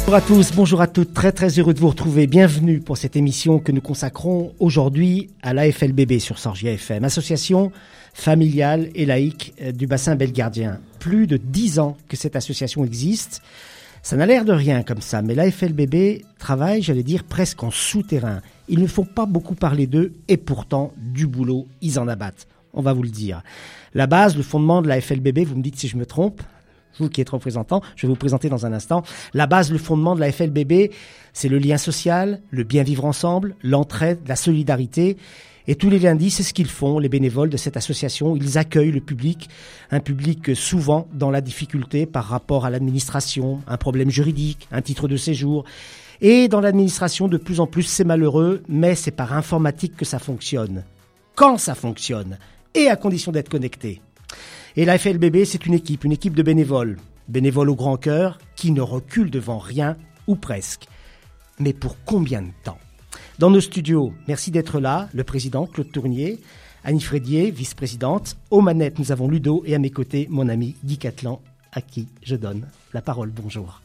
Bonjour à tous, bonjour à toutes, très heureux de vous retrouver. Bienvenue pour cette émission que nous consacrons aujourd'hui à l'AFLBB sur Sorgia FM, association familiale et laïque du bassin belgardien. Plus de 10 ans que cette association existe. Ça n'a l'air de rien comme ça, mais l'AFLBB travaille, j'allais dire, presque en souterrain. Il ne faut pas beaucoup parler d'eux et pourtant, du boulot, ils en abattent. On va vous le dire. La base, le fondement de l'AFLBB, vous me dites si je me trompe, vous qui êtes représentant, je vais vous présenter dans un instant. La base, le fondement de la FLBB, c'est le lien social, le bien vivre ensemble, l'entraide, la solidarité. Et tous les lundis, c'est ce qu'ils font, les bénévoles de cette association. Ils accueillent le public, un public souvent dans la difficulté par rapport à l'administration, un problème juridique, un titre de séjour. Et dans l'administration, de plus en plus, c'est malheureux, mais c'est par informatique que ça fonctionne. Quand ça fonctionne, et à condition d'être connecté. Et la FLBB, c'est une équipe de bénévoles au grand cœur, qui ne reculent devant rien, ou presque. Mais pour combien de temps ? Dans nos studios, merci d'être là, le président Claude Tournier, Annie Frédier, vice-présidente. Aux manettes, nous avons Ludo, et à mes côtés, mon ami Guy Catlan, à qui je donne la parole. Bonjour.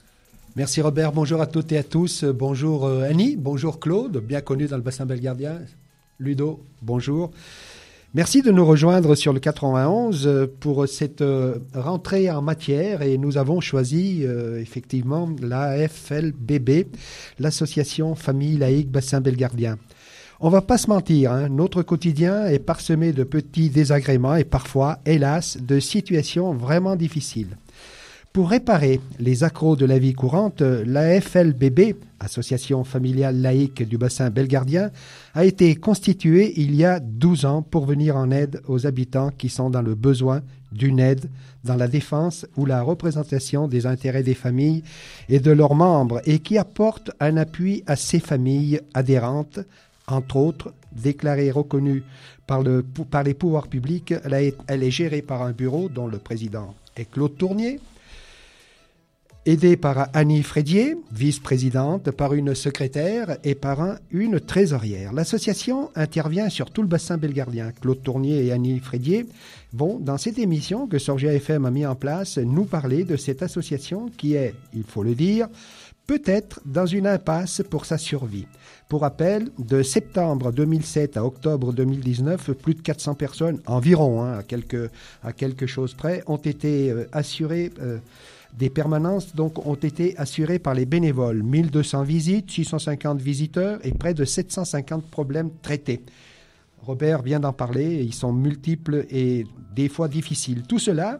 Merci Robert, bonjour à toutes et à tous. Bonjour Annie, bonjour Claude, bien connu dans le bassin belgardien. Ludo, bonjour. Merci de nous rejoindre sur le 91 pour cette rentrée en matière et nous avons choisi effectivement l'AFLBB, l'Association Famille Laïque Bassin Belgardien. On va pas se mentir, notre quotidien est parsemé de petits désagréments et parfois, hélas, de situations vraiment difficiles. Pour réparer les accros de la vie courante, l'AFLBB, Association familiale laïque du bassin belgardien, a été constituée il y a 12 ans pour venir en aide aux habitants qui sont dans le besoin d'une aide dans la défense ou la représentation des intérêts des familles et de leurs membres et qui apporte un appui à ces familles adhérentes, entre autres déclarées reconnues par les pouvoirs publics. Elle est gérée par un bureau dont le président est Claude Tournier, aidée par Annie Frédier, vice-présidente, par une secrétaire et par une trésorière. L'association intervient sur tout le bassin belgardien. Claude Tournier et Annie Frédier vont, dans cette émission que Sorgia FM a mis en place, nous parler de cette association qui est, il faut le dire, peut-être dans une impasse pour sa survie. Pour rappel, de septembre 2007 à octobre 2019, plus de 400 personnes, environ, à quelque chose près, ont été assurées. Des permanences donc ont été assurées par les bénévoles. 1200 visites, 650 visiteurs et près de 750 problèmes traités. Robert vient d'en parler, ils sont multiples et des fois difficiles. Tout cela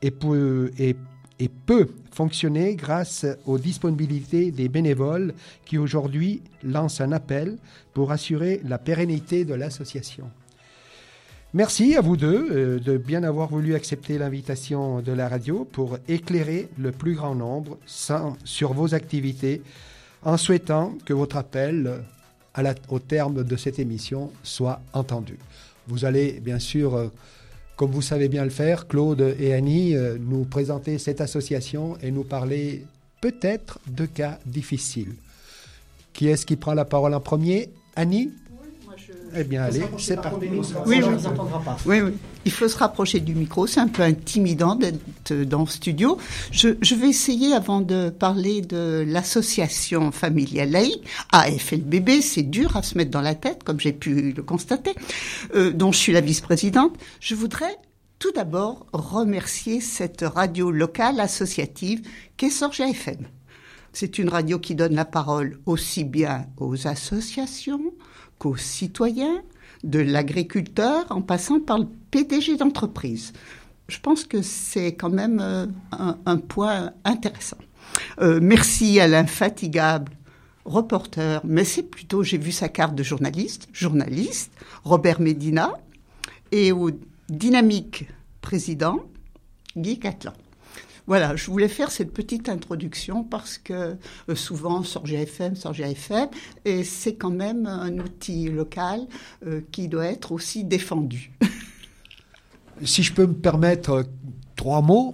peut fonctionner grâce aux disponibilités des bénévoles qui aujourd'hui lancent un appel pour assurer la pérennité de l'association. Merci à vous deux de bien avoir voulu accepter l'invitation de la radio pour éclairer le plus grand nombre sur vos activités en souhaitant que votre appel au terme de cette émission soit entendu. Vous allez bien sûr, comme vous savez bien le faire, Claude et Annie, nous présenter cette association et nous parler peut-être de cas difficiles. Qui est-ce qui prend la parole en premier ? Annie ? Eh bien, allez, c'est parti. Oui. Il faut se rapprocher du micro. C'est un peu intimidant d'être dans le studio. Je vais essayer, avant de parler de l'association familiale laïque, AFLBB, c'est dur à se mettre dans la tête, comme j'ai pu le constater, dont je suis la vice-présidente. Je voudrais tout d'abord remercier cette radio locale associative qu'est Sorgia FM. C'est une radio qui donne la parole aussi bien aux associations qu'aux citoyens, de l'agriculteur, en passant par le PDG d'entreprise. Je pense que c'est quand même un point intéressant. Merci à l'infatigable reporter, mais c'est plutôt, j'ai vu sa carte de journaliste, Robert Medina, et au dynamique président, Guy Catlan. Voilà, je voulais faire cette petite introduction parce que souvent, Sorgia FM, et c'est quand même un outil local qui doit être aussi défendu. Si je peux me permettre 3 mots,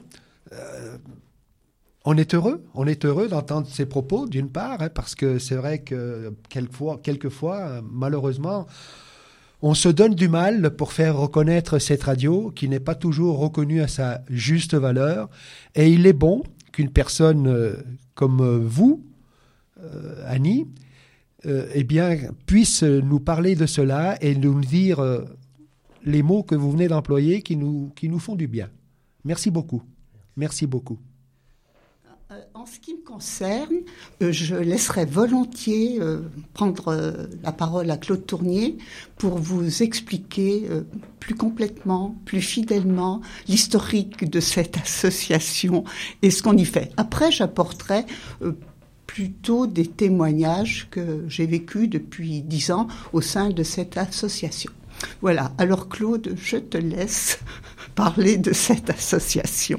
on est heureux d'entendre ces propos, d'une part, parce que c'est vrai que quelquefois, malheureusement, on se donne du mal pour faire reconnaître cette radio qui n'est pas toujours reconnue à sa juste valeur. Et il est bon qu'une personne comme vous, Annie, puisse nous parler de cela et nous dire les mots que vous venez d'employer qui nous font du bien. Merci beaucoup. Merci beaucoup. En ce qui me concerne, je laisserai volontiers prendre la parole à Claude Tournier pour vous expliquer plus complètement, plus fidèlement l'historique de cette association et ce qu'on y fait. Après, j'apporterai plutôt des témoignages que j'ai vécus depuis 10 ans au sein de cette association. Voilà. Alors Claude, je te laisse parler de cette association.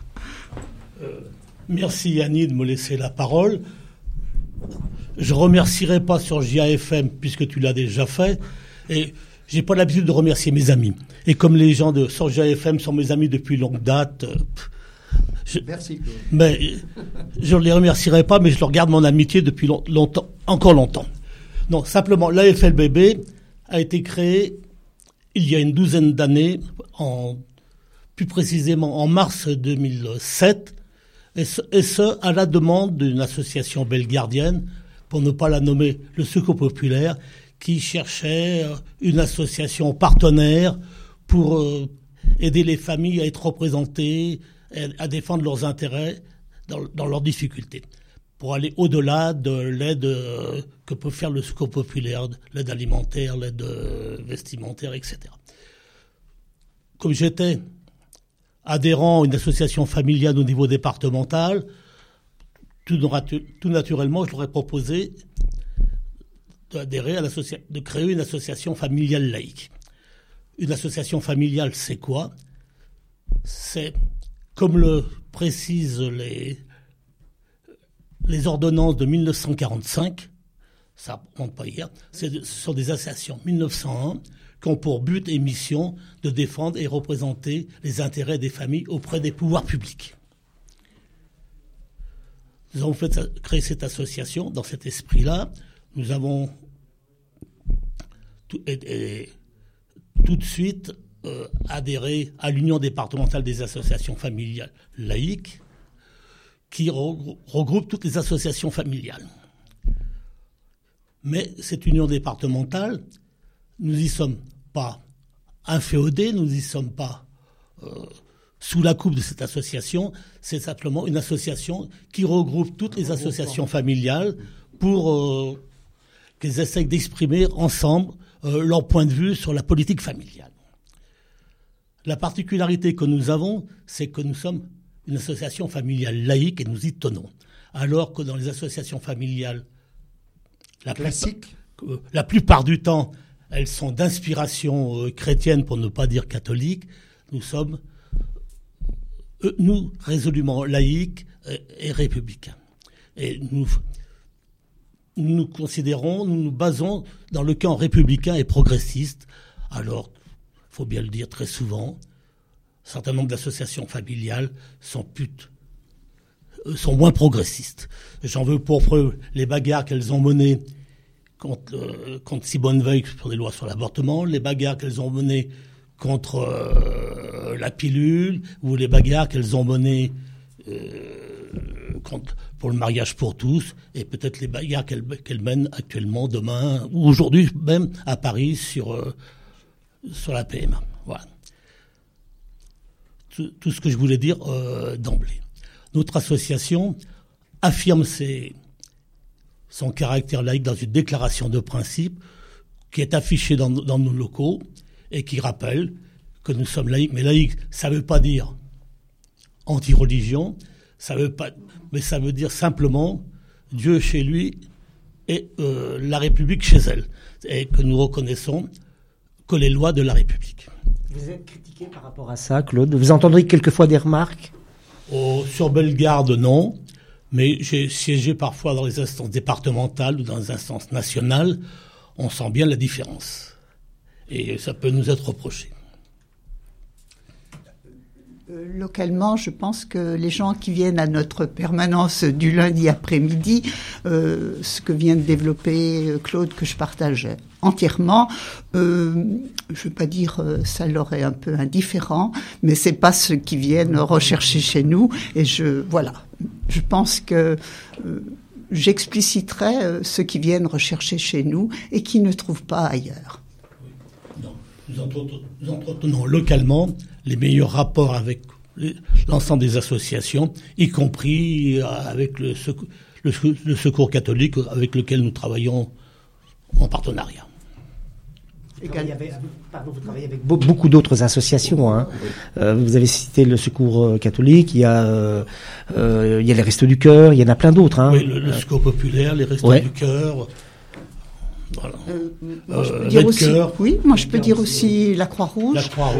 Merci Annie de me laisser la parole. Je ne remercierai pas sur JAFM puisque tu l'as déjà fait. Et je n'ai pas l'habitude de remercier mes amis. Et comme les gens sur JAFM sont mes amis depuis longue date, merci Claude. Mais je ne les remercierai pas, mais je leur garde mon amitié depuis longtemps, encore longtemps. Non, simplement, l'AFLBB a été créée il y a une douzaine d'années, plus précisément en mars 2007, et ce, à la demande d'une association bellegardienne, pour ne pas la nommer le Secours Populaire, qui cherchait une association partenaire pour aider les familles à être représentées, à défendre leurs intérêts dans leurs difficultés, pour aller au-delà de l'aide que peut faire le Secours Populaire, l'aide alimentaire, l'aide vestimentaire, etc. Comme j'étais adhérent à une association familiale au niveau départemental, tout naturellement, je leur ai proposé de créer une association familiale laïque. Une association familiale, c'est quoi ? C'est, comme le précisent les ordonnances de 1945, ça ne remonte pas hier, ce sont des associations 1901 qui ont pour but et mission de défendre et représenter les intérêts des familles auprès des pouvoirs publics. Nous avons créé cette association dans cet esprit-là. Nous avons tout de suite adhéré à l'Union départementale des associations familiales laïques, qui regroupe toutes les associations familiales. Mais cette union départementale, nous n'y sommes pas inféodés, nous n'y sommes pas sous la coupe de cette association. C'est simplement une association qui regroupe toutes les associations familiales pour qu'elles essayent d'exprimer ensemble leur point de vue sur la politique familiale. La particularité que nous avons, c'est que nous sommes une association familiale laïque et nous y tenons. Alors que dans les associations familiales classiques, la plupart du temps, elles sont d'inspiration chrétienne, pour ne pas dire catholique. Nous sommes, nous, résolument laïques et républicains. Et nous considérons, nous nous basons dans le camp républicain et progressiste. Alors, il faut bien le dire très souvent, un certain nombre d'associations familiales sont moins progressistes. J'en veux pour preuve les bagarres qu'elles ont menées contre Simone Veil pour des lois sur l'avortement, les bagarres qu'elles ont menées contre la pilule, ou les bagarres qu'elles ont menées pour le mariage pour tous, et peut-être les bagarres qu'elles mènent actuellement, demain, ou aujourd'hui même à Paris sur la PMA. Voilà. Tout ce que je voulais dire d'emblée. Notre association affirme son caractère laïque dans une déclaration de principe qui est affichée dans nos locaux et qui rappelle que nous sommes laïcs. Mais laïque, ça ne veut pas dire anti-religion, mais ça veut dire simplement Dieu chez lui et la République chez elle. Et que nous reconnaissons que les lois de la République. Vous êtes critiqué par rapport à ça, Claude ? Vous entendrez quelquefois des remarques ? Sur Bellegarde, non. Mais j'ai siégé parfois dans les instances départementales ou dans les instances nationales. On sent bien la différence. Et ça peut nous être reproché. Localement, je pense que les gens qui viennent à notre permanence du lundi après-midi, ce que vient de développer Claude, que je partage entièrement, je ne veux pas dire ça leur est un peu indifférent, mais c'est pas ceux qui viennent rechercher chez nous. Et je pense que j'expliciterai ceux qui viennent rechercher chez nous et qui ne trouvent pas ailleurs. Nous entretenons localement les meilleurs rapports avec l'ensemble des associations, y compris avec le Secours catholique avec lequel nous travaillons en partenariat. Vous travaillez avec beaucoup d'autres associations. Hein. Vous avez cité le Secours catholique, il y a les Restos du Cœur, il y en a plein d'autres. Hein. Oui, le Secours populaire, les Restos du Cœur. Voilà. Moi, je peux dire aussi, je peux dire aussi la Croix-Rouge.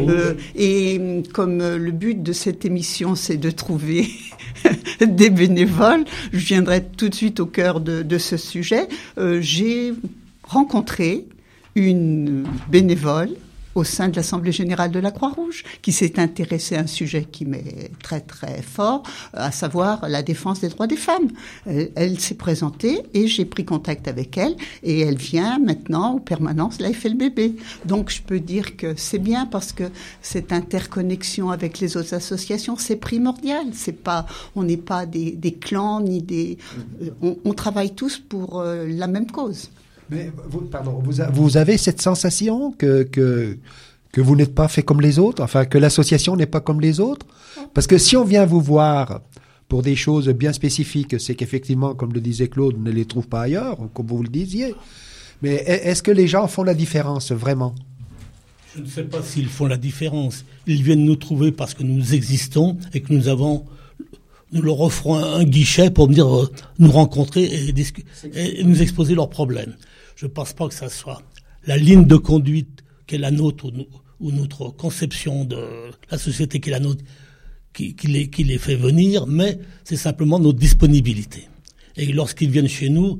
Et comme le but de cette émission, c'est de trouver des bénévoles, je viendrai tout de suite au cœur de ce sujet. J'ai rencontré une bénévole au sein de l'Assemblée générale de la Croix-Rouge, qui s'est intéressée à un sujet qui m'est très très fort, à savoir la défense des droits des femmes. Elle s'est présentée et j'ai pris contact avec elle et elle vient maintenant aux permanences de la FLBB. Donc je peux dire que c'est bien parce que cette interconnexion avec les autres associations, c'est primordial. On n'est pas des clans ni des... On travaille tous pour la même cause. Mais vous avez cette sensation que vous n'êtes pas fait comme les autres, enfin que l'association n'est pas comme les autres? Parce que si on vient vous voir pour des choses bien spécifiques, c'est qu'effectivement, comme le disait Claude, on ne les trouve pas ailleurs, comme vous le disiez. Mais est-ce que les gens font la différence vraiment? Je ne sais pas s'ils font la différence. Ils viennent nous trouver parce que nous existons et que nous leur offrons un guichet pour venir nous rencontrer et nous exposer leurs problèmes. Je ne pense pas que ça soit la ligne de conduite qui est la nôtre ou notre conception de la société qui est la nôtre qui les fait venir, mais c'est simplement notre disponibilité. Et lorsqu'ils viennent chez nous,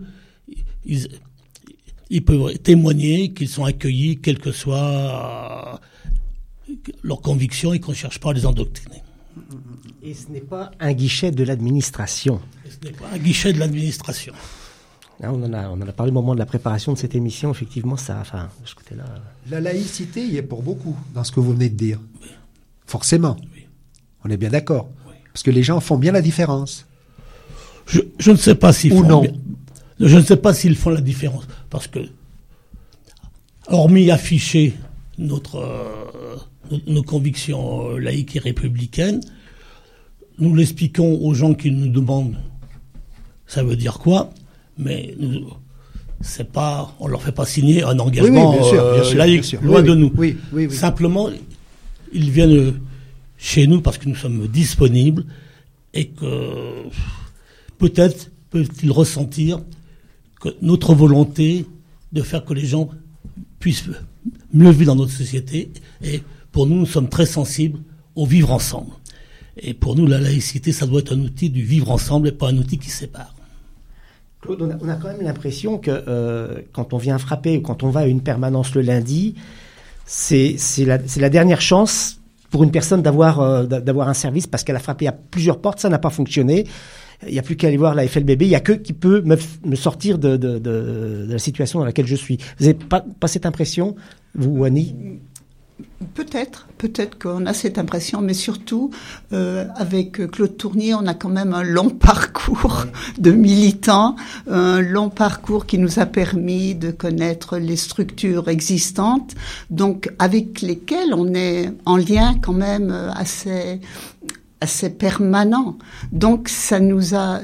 ils peuvent témoigner qu'ils sont accueillis, quelle que soit leur conviction, et qu'on ne cherche pas à les endoctriner. Et ce n'est pas un guichet de l'administration. Ce n'est pas un guichet de l'administration. On en a parlé au moment de la préparation de cette émission. Effectivement, de ce côté-là. La laïcité y est pour beaucoup dans ce que vous venez de dire. Oui. Forcément. Oui. On est bien d'accord. Oui. Parce que les gens font bien la différence. Je ne sais pas s'ils font bien. Je ne sais pas s'ils font la différence. Parce que, hormis afficher nos convictions laïques et républicaines, nous l'expliquons aux gens qui nous demandent ça veut dire quoi, mais on leur fait pas signer un engagement laïque, loin de nous. Oui. Simplement, ils viennent chez nous parce que nous sommes disponibles et que peut-être peuvent-ils ressentir que notre volonté de faire que les gens puissent mieux vivre dans notre société. Et pour nous sommes très sensibles au vivre ensemble. Et pour nous, la laïcité, ça doit être un outil du vivre ensemble et pas un outil qui sépare. Claude, on a quand même l'impression que quand on vient frapper ou quand on va à une permanence le lundi, c'est la dernière chance pour une personne d'avoir un service parce qu'elle a frappé à plusieurs portes, ça n'a pas fonctionné. Il n'y a plus qu'à aller voir la FLBB, il n'y a que qui peut me sortir de la situation dans laquelle je suis. Vous n'avez pas cette impression, vous, Annie ? Peut-être qu'on a cette impression, mais surtout, avec Claude Tournier, on a quand même un long parcours de militants, un long parcours qui nous a permis de connaître les structures existantes, donc avec lesquelles on est en lien quand même assez permanent. Donc ça nous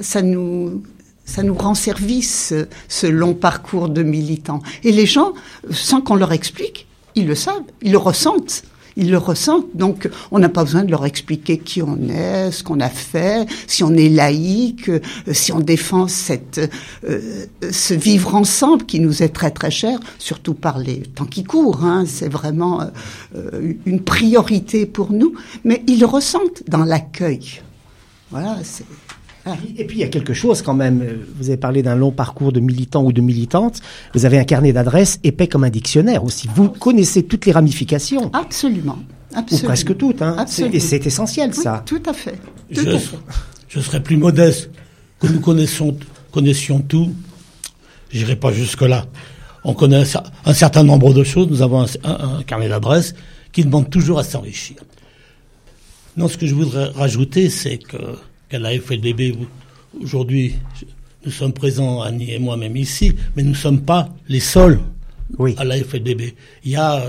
rend service, ce long parcours de militants. Et les gens, sans qu'on leur explique, ils le savent, ils le ressentent. Donc, on n'a pas besoin de leur expliquer qui on est, ce qu'on a fait, si on est laïque, si on défend ce vivre ensemble qui nous est très très cher, surtout par les temps qui courent. C'est vraiment une priorité pour nous. Mais ils le ressentent dans l'accueil. Voilà, c'est... Et puis il y a quelque chose quand même, vous avez parlé d'un long parcours de militants ou de militantes, vous avez un carnet d'adresses épais comme un dictionnaire aussi, vous connaissez toutes les ramifications. Absolument. Absolument. Ou presque toutes. Hein. Et c'est essentiel, oui, ça. Tout à fait. Je serais plus modeste que nous connaissions tout. J'irai pas jusque-là. On connaît un certain nombre de choses. Nous avons un carnet d'adresses qui demande toujours à s'enrichir. Non, ce que je voudrais rajouter, c'est qu'à la FLBB, aujourd'hui, nous sommes présents, Annie et moi-même ici, mais nous ne sommes pas les seuls à la FLBB. Il y a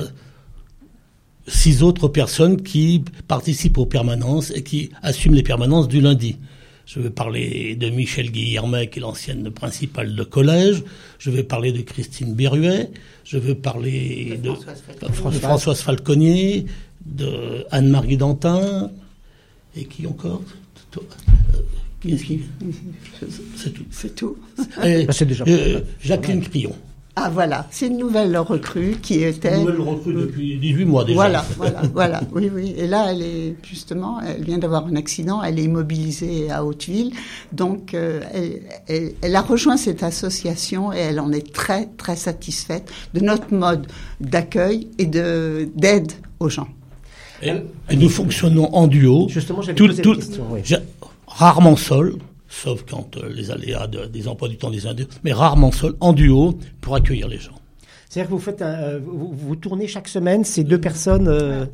6 autres personnes qui participent aux permanences et qui assument les permanences du lundi. Je vais parler de Michel Guillermet, qui est l'ancienne principale de collège. Je vais parler de Christine Berruet. Je vais parler de Françoise Falconier, de Anne-Marie Dantin. Et qui encore? C'est tout. C'est déjà Jacqueline Crillon. Ah voilà, c'est une nouvelle recrue qui était... Une nouvelle recrue depuis 18 mois déjà. Voilà, oui. Et là, elle vient d'avoir un accident, elle est immobilisée à Hauteville. Donc, elle a rejoint cette association et elle en est très, très satisfaite de notre mode d'accueil et d'aide aux gens. Et nous fonctionnons en duo. Justement, j'avais posé la question. Oui. Rarement seul. Sauf quand les aléas des emplois du temps des Indiens, mais rarement seul, en duo, pour accueillir les gens. C'est-à-dire que vous faites vous tournez chaque semaine ces 2 personnes.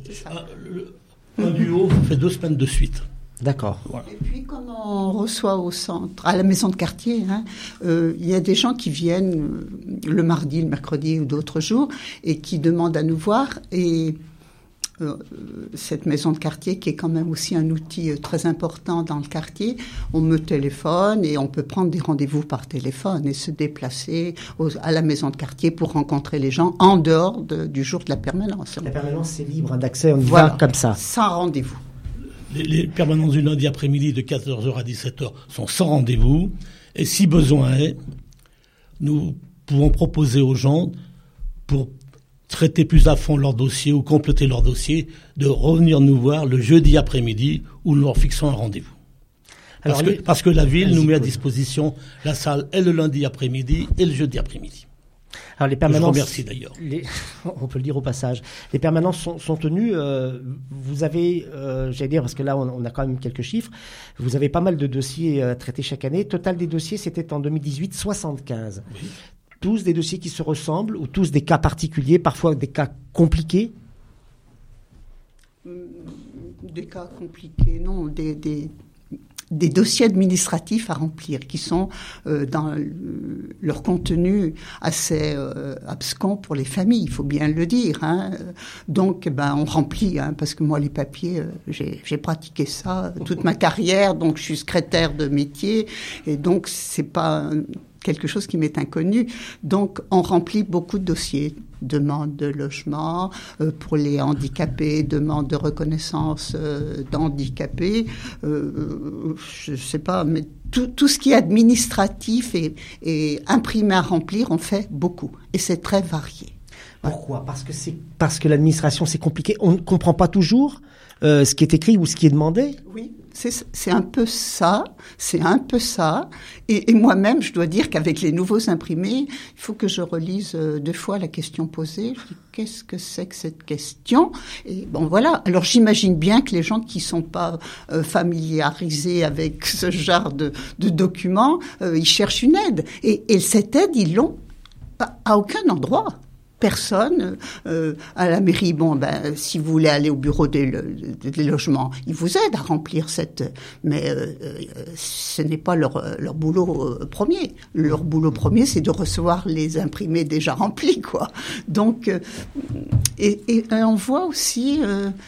Un duo fait 2 semaines de suite. D'accord. Voilà. Et puis quand on reçoit au centre, à la maison de quartier, il y a des gens qui viennent le mardi, le mercredi ou d'autres jours et qui demandent à nous voir et cette maison de quartier qui est quand même aussi un outil très important dans le quartier, on me téléphone et on peut prendre des rendez-vous par téléphone et se déplacer à la maison de quartier pour rencontrer les gens en dehors du jour de la permanence. La permanence, c'est libre d'accès, on y va comme ça. Sans rendez-vous. Les permanences du lundi après-midi de 14h à 17h sont sans rendez-vous et si besoin est, nous pouvons proposer aux gens pour traiter plus à fond leur dossier ou compléter leur dossier, de revenir nous voir le jeudi après-midi où nous leur fixons un rendez-vous. Parce que la ville nous met à disposition la salle et le lundi après-midi et le jeudi après-midi. Alors les permanences, je vous remercie d'ailleurs. On peut le dire au passage. Les permanences sont tenues. Vous avez, j'allais dire, parce que là on a quand même quelques chiffres, vous avez pas mal de dossiers traités chaque année. Total des dossiers, c'était en 2018, 75. Oui. Tous des dossiers qui se ressemblent ou tous des cas particuliers, parfois des cas compliqués? Des cas compliqués, non. Des dossiers administratifs à remplir qui sont dans leur contenu assez abscons pour les familles, il faut bien le dire. Donc, on remplit, parce que moi, les papiers, j'ai pratiqué ça toute ma carrière, donc je suis secrétaire de métier, et donc c'est pas quelque chose qui m'est inconnu. Donc, on remplit beaucoup de dossiers. Demande de logement pour les handicapés, demande de reconnaissance d'handicapés, je sais pas, mais tout ce qui est administratif et imprimé à remplir, on fait beaucoup. Et c'est très varié. Pourquoi ? Parce que l'administration, c'est compliqué. On ne comprend pas toujours ce qui est écrit ou ce qui est demandé ? Oui, c'est un peu ça. C'est un peu ça. Et moi-même, je dois dire qu'avec les nouveaux imprimés, il faut que je relise 2 fois la question posée. Je dis, qu'est-ce que c'est que cette question ? Et bon, voilà. Alors, j'imagine bien que les gens qui sont pas familiarisés avec ce genre de documents, ils cherchent une aide. Et cette aide, ils l'ont à aucun endroit. Personne à la mairie, si vous voulez aller au bureau des logements, ils vous aident à remplir mais ce n'est pas leur boulot premier. Leur boulot premier, c'est de recevoir les imprimés déjà remplis, quoi. Donc, et on voit aussi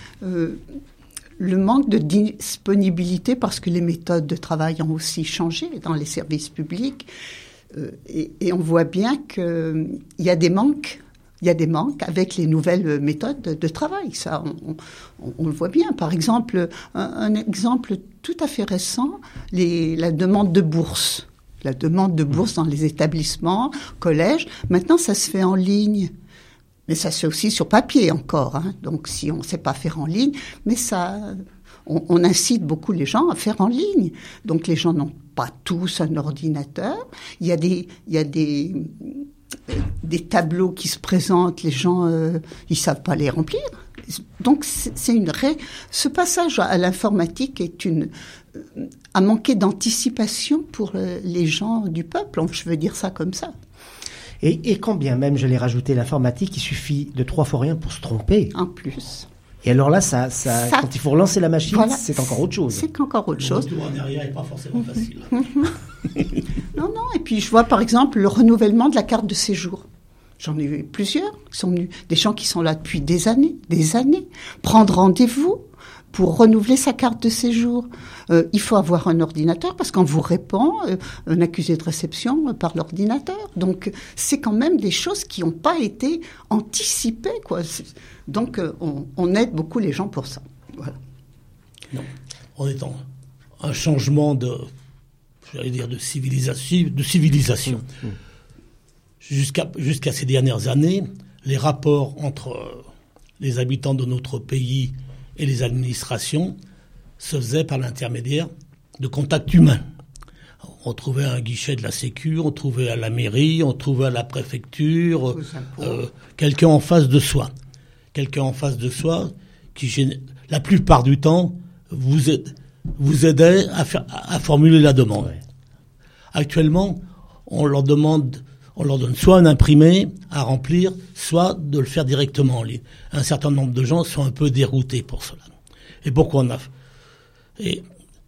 le manque de disponibilité parce que les méthodes de travail ont aussi changé dans les services publics. Et on voit bien qu'il y a des manques. Il y a des manques avec les nouvelles méthodes de travail. Ça, on le voit bien. Par exemple, un exemple tout à fait récent, la demande de bourse. La demande de bourse dans les établissements, collèges. Maintenant, ça se fait en ligne. Mais ça se fait aussi sur papier encore. Donc, si on ne sait pas faire en ligne, mais on incite beaucoup les gens à faire en ligne. Donc, les gens n'ont pas tous un ordinateur. Il y a des tableaux qui se présentent, les gens, ils savent pas les remplir. Donc ce passage à l'informatique a manqué d'anticipation pour les gens du peuple, je veux dire ça comme ça. Et quand bien même, je l'ai rajouté, l'informatique, il suffit de 3 fois rien pour se tromper. En plus. Et alors là, ça quand il faut relancer la machine, voilà, c'est encore autre chose. C'est encore autre chose. Le retour en arrière n'est pas forcément facile. Non, et puis je vois par exemple le renouvellement de la carte de séjour. J'en ai vu plusieurs qui sont venus, des gens qui sont là depuis des années, prendre rendez-vous pour renouveler sa carte de séjour. Il faut avoir un ordinateur parce qu'on vous répond un accusé de réception par l'ordinateur. Donc c'est quand même des choses qui n'ont pas été anticipées, quoi. Donc on aide beaucoup les gens pour ça. Voilà. Non. On est en un changement de civilisation. Jusqu'à ces dernières années, les rapports entre les habitants de notre pays et les administrations se faisaient par l'intermédiaire de contacts humains. On trouvait à un guichet de la Sécu, on trouvait à la mairie, on trouvait à la préfecture, quelqu'un en face de soi. Quelqu'un en face de soi qui, la plupart du temps, vous aidait à formuler la demande. Ouais. Actuellement, on leur donne soit un imprimé à remplir, soit de le faire directement en ligne. Un certain nombre de gens sont un peu déroutés pour cela. Et pourquoi et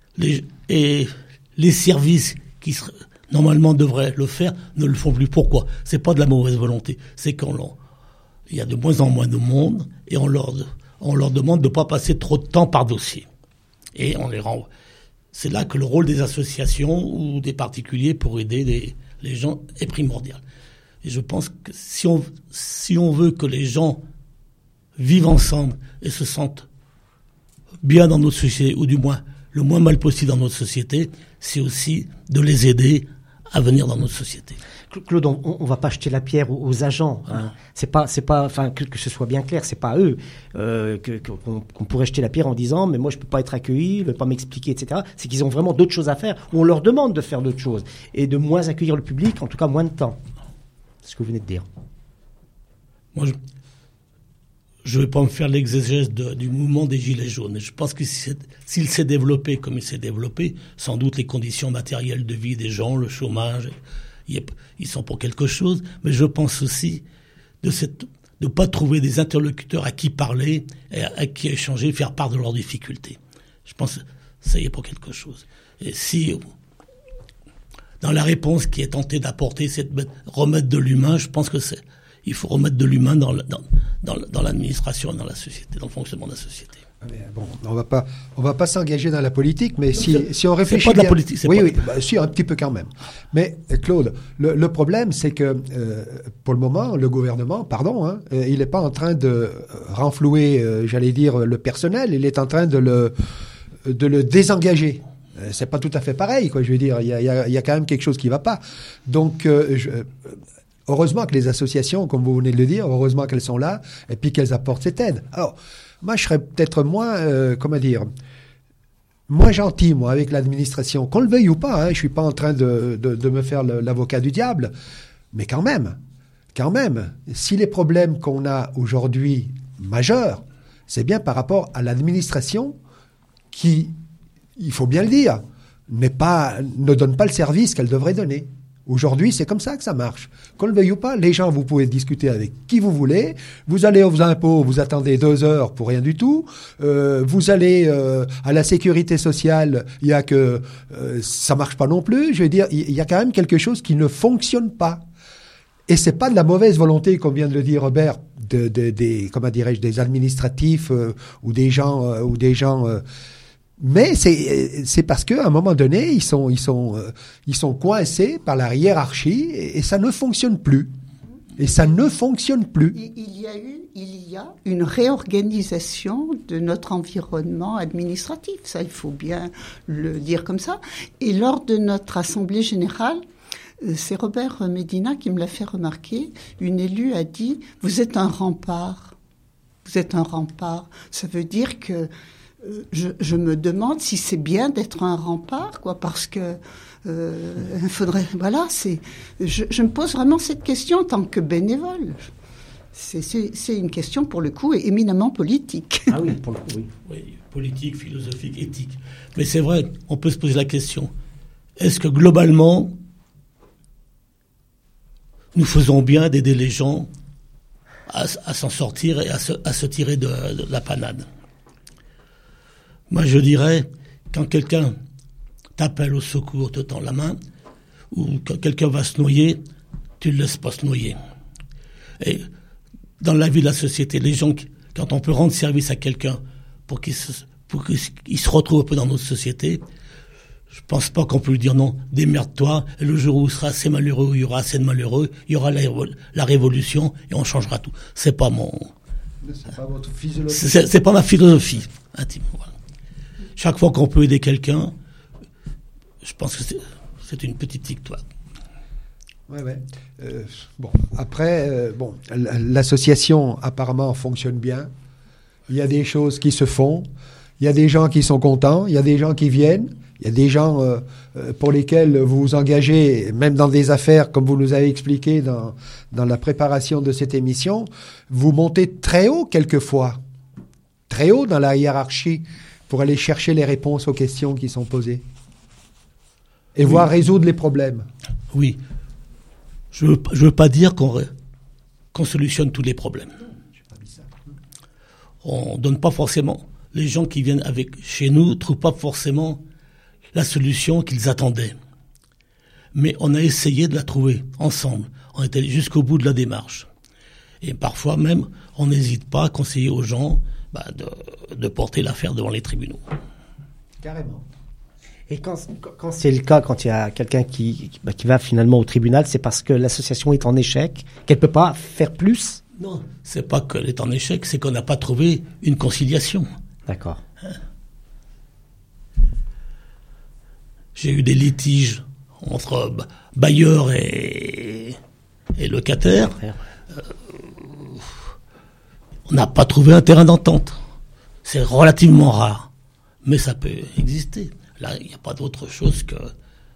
les services qui normalement devraient le faire ne le font plus. Pourquoi ? C'est pas de la mauvaise volonté. C'est il y a de moins en moins de monde et on leur demande de pas passer trop de temps par dossier. Et on les renvoie. C'est là que le rôle des associations ou des particuliers pour aider les gens est primordial. Et je pense que si on veut que les gens vivent ensemble et se sentent bien dans notre société, ou du moins le moins mal possible dans notre société, c'est aussi de les aider à venir dans notre société. Claude, on va pas jeter la pierre aux agents. Hein. C'est pas, enfin que ce soit bien clair, c'est pas à eux qu'on pourrait jeter la pierre en disant mais moi je peux pas être accueilli, je peux pas m'expliquer, etc. C'est qu'ils ont vraiment d'autres choses à faire. Ou on leur demande de faire d'autres choses et de moins accueillir le public, en tout cas moins de temps. C'est ce que vous venez de dire. Moi, je vais pas me faire l'exégèse du mouvement des Gilets jaunes. Je pense que s'il s'est développé comme il s'est développé, sans doute les conditions matérielles de vie des gens, le chômage, ils sont pour quelque chose. Mais je pense aussi de pas trouver des interlocuteurs à qui parler, et à qui échanger, faire part de leurs difficultés. Je pense que ça y est pour quelque chose. Et si dans la réponse qui est tentée d'apporter, c'est de remettre de l'humain, je pense que il faut remettre de l'humain dans l'administration, dans la société, dans le fonctionnement de la société. Bon, on va pas s'engager dans la politique, mais si on réfléchit, c'est pas de la politique, c'est oui, si un petit peu quand même. Mais Claude, le problème, c'est que pour le moment, le gouvernement, il n'est pas en train de renflouer, j'allais dire, le personnel, il est en train de le désengager. C'est pas tout à fait pareil, quoi. Je veux dire, il y a quand même quelque chose qui va pas. Donc heureusement que les associations, comme vous venez de le dire, heureusement qu'elles sont là et puis qu'elles apportent cette aide. Alors, moi, je serais peut-être moins, moins gentil, moi, avec l'administration. Qu'on le veuille ou pas, je suis pas en train de me faire l'avocat du diable. Mais quand même, si les problèmes qu'on a aujourd'hui majeurs, c'est bien par rapport à l'administration qui, il faut bien le dire, ne donne pas le service qu'elle devrait donner. Aujourd'hui, c'est comme ça que ça marche. Qu'on le veuille ou pas, les gens, vous pouvez discuter avec qui vous voulez. Vous allez aux impôts, vous attendez 2 heures pour rien du tout. Vous allez à la sécurité sociale, il y a que ça marche pas non plus. Je veux dire, il y a quand même quelque chose qui ne fonctionne pas. Et c'est pas de la mauvaise volonté, comme vient de le dire Robert, des administratifs ou des gens mais c'est parce qu'à un moment donné, ils sont coincés par la hiérarchie et ça ne fonctionne plus. Il y a une réorganisation de notre environnement administratif. Ça, il faut bien le dire comme ça. Et lors de notre assemblée générale, c'est Robert Médina qui me l'a fait remarquer. Une élue a dit « Vous êtes un rempart. Vous êtes un rempart. » Ça veut dire que je me demande si c'est bien d'être un rempart, quoi, parce que il faudrait. Voilà, je me pose vraiment cette question en tant que bénévole. C'est une question, pour le coup, éminemment politique. Ah oui, pour le coup, oui. Oui, politique, philosophique, éthique. Mais c'est vrai, on peut se poser la question. Est-ce que globalement, nous faisons bien d'aider les gens à s'en sortir et à se tirer de la panade? Moi, je dirais, quand quelqu'un t'appelle au secours, te tend la main, ou quand quelqu'un va se noyer, tu ne le laisses pas se noyer. Et dans la vie de la société, les gens, quand on peut rendre service à quelqu'un pour qu'il se retrouve un peu dans notre société, je pense pas qu'on peut lui dire non, démerde-toi, et le jour où il sera assez malheureux, où il y aura assez de malheureux, il y aura la révolution et on changera tout. C'est pas votre physiologie. C'est pas ma philosophie intime. Voilà. Chaque fois qu'on peut aider quelqu'un, je pense que c'est une petite victoire. Ouais. Après, l'association apparemment fonctionne bien. Il y a des choses qui se font. Il y a des gens qui sont contents. Il y a des gens qui viennent. Il y a des gens pour lesquels vous vous engagez, même dans des affaires, comme vous nous avez expliqué dans la préparation de cette émission. Vous montez très haut quelquefois, très haut dans la hiérarchie, pour aller chercher les réponses aux questions qui sont posées et voir résoudre les problèmes. Oui. Je veux pas dire qu'on solutionne tous les problèmes. On donne pas forcément. Les gens qui viennent chez nous ne trouvent pas forcément la solution qu'ils attendaient. Mais on a essayé de la trouver ensemble. On est allé jusqu'au bout de la démarche. Et parfois même, on n'hésite pas à conseiller aux gens de porter l'affaire devant les tribunaux. Carrément. Et quand c'est le cas, quand il y a quelqu'un qui va finalement au tribunal, c'est parce que l'association est en échec, qu'elle ne peut pas faire plus? Non, c'est pas qu'elle est en échec, c'est qu'on n'a pas trouvé une conciliation. D'accord. J'ai eu des litiges entre bailleurs et locataires. On n'a pas trouvé un terrain d'entente. C'est relativement rare, mais ça peut exister. Là, il n'y a pas d'autre chose que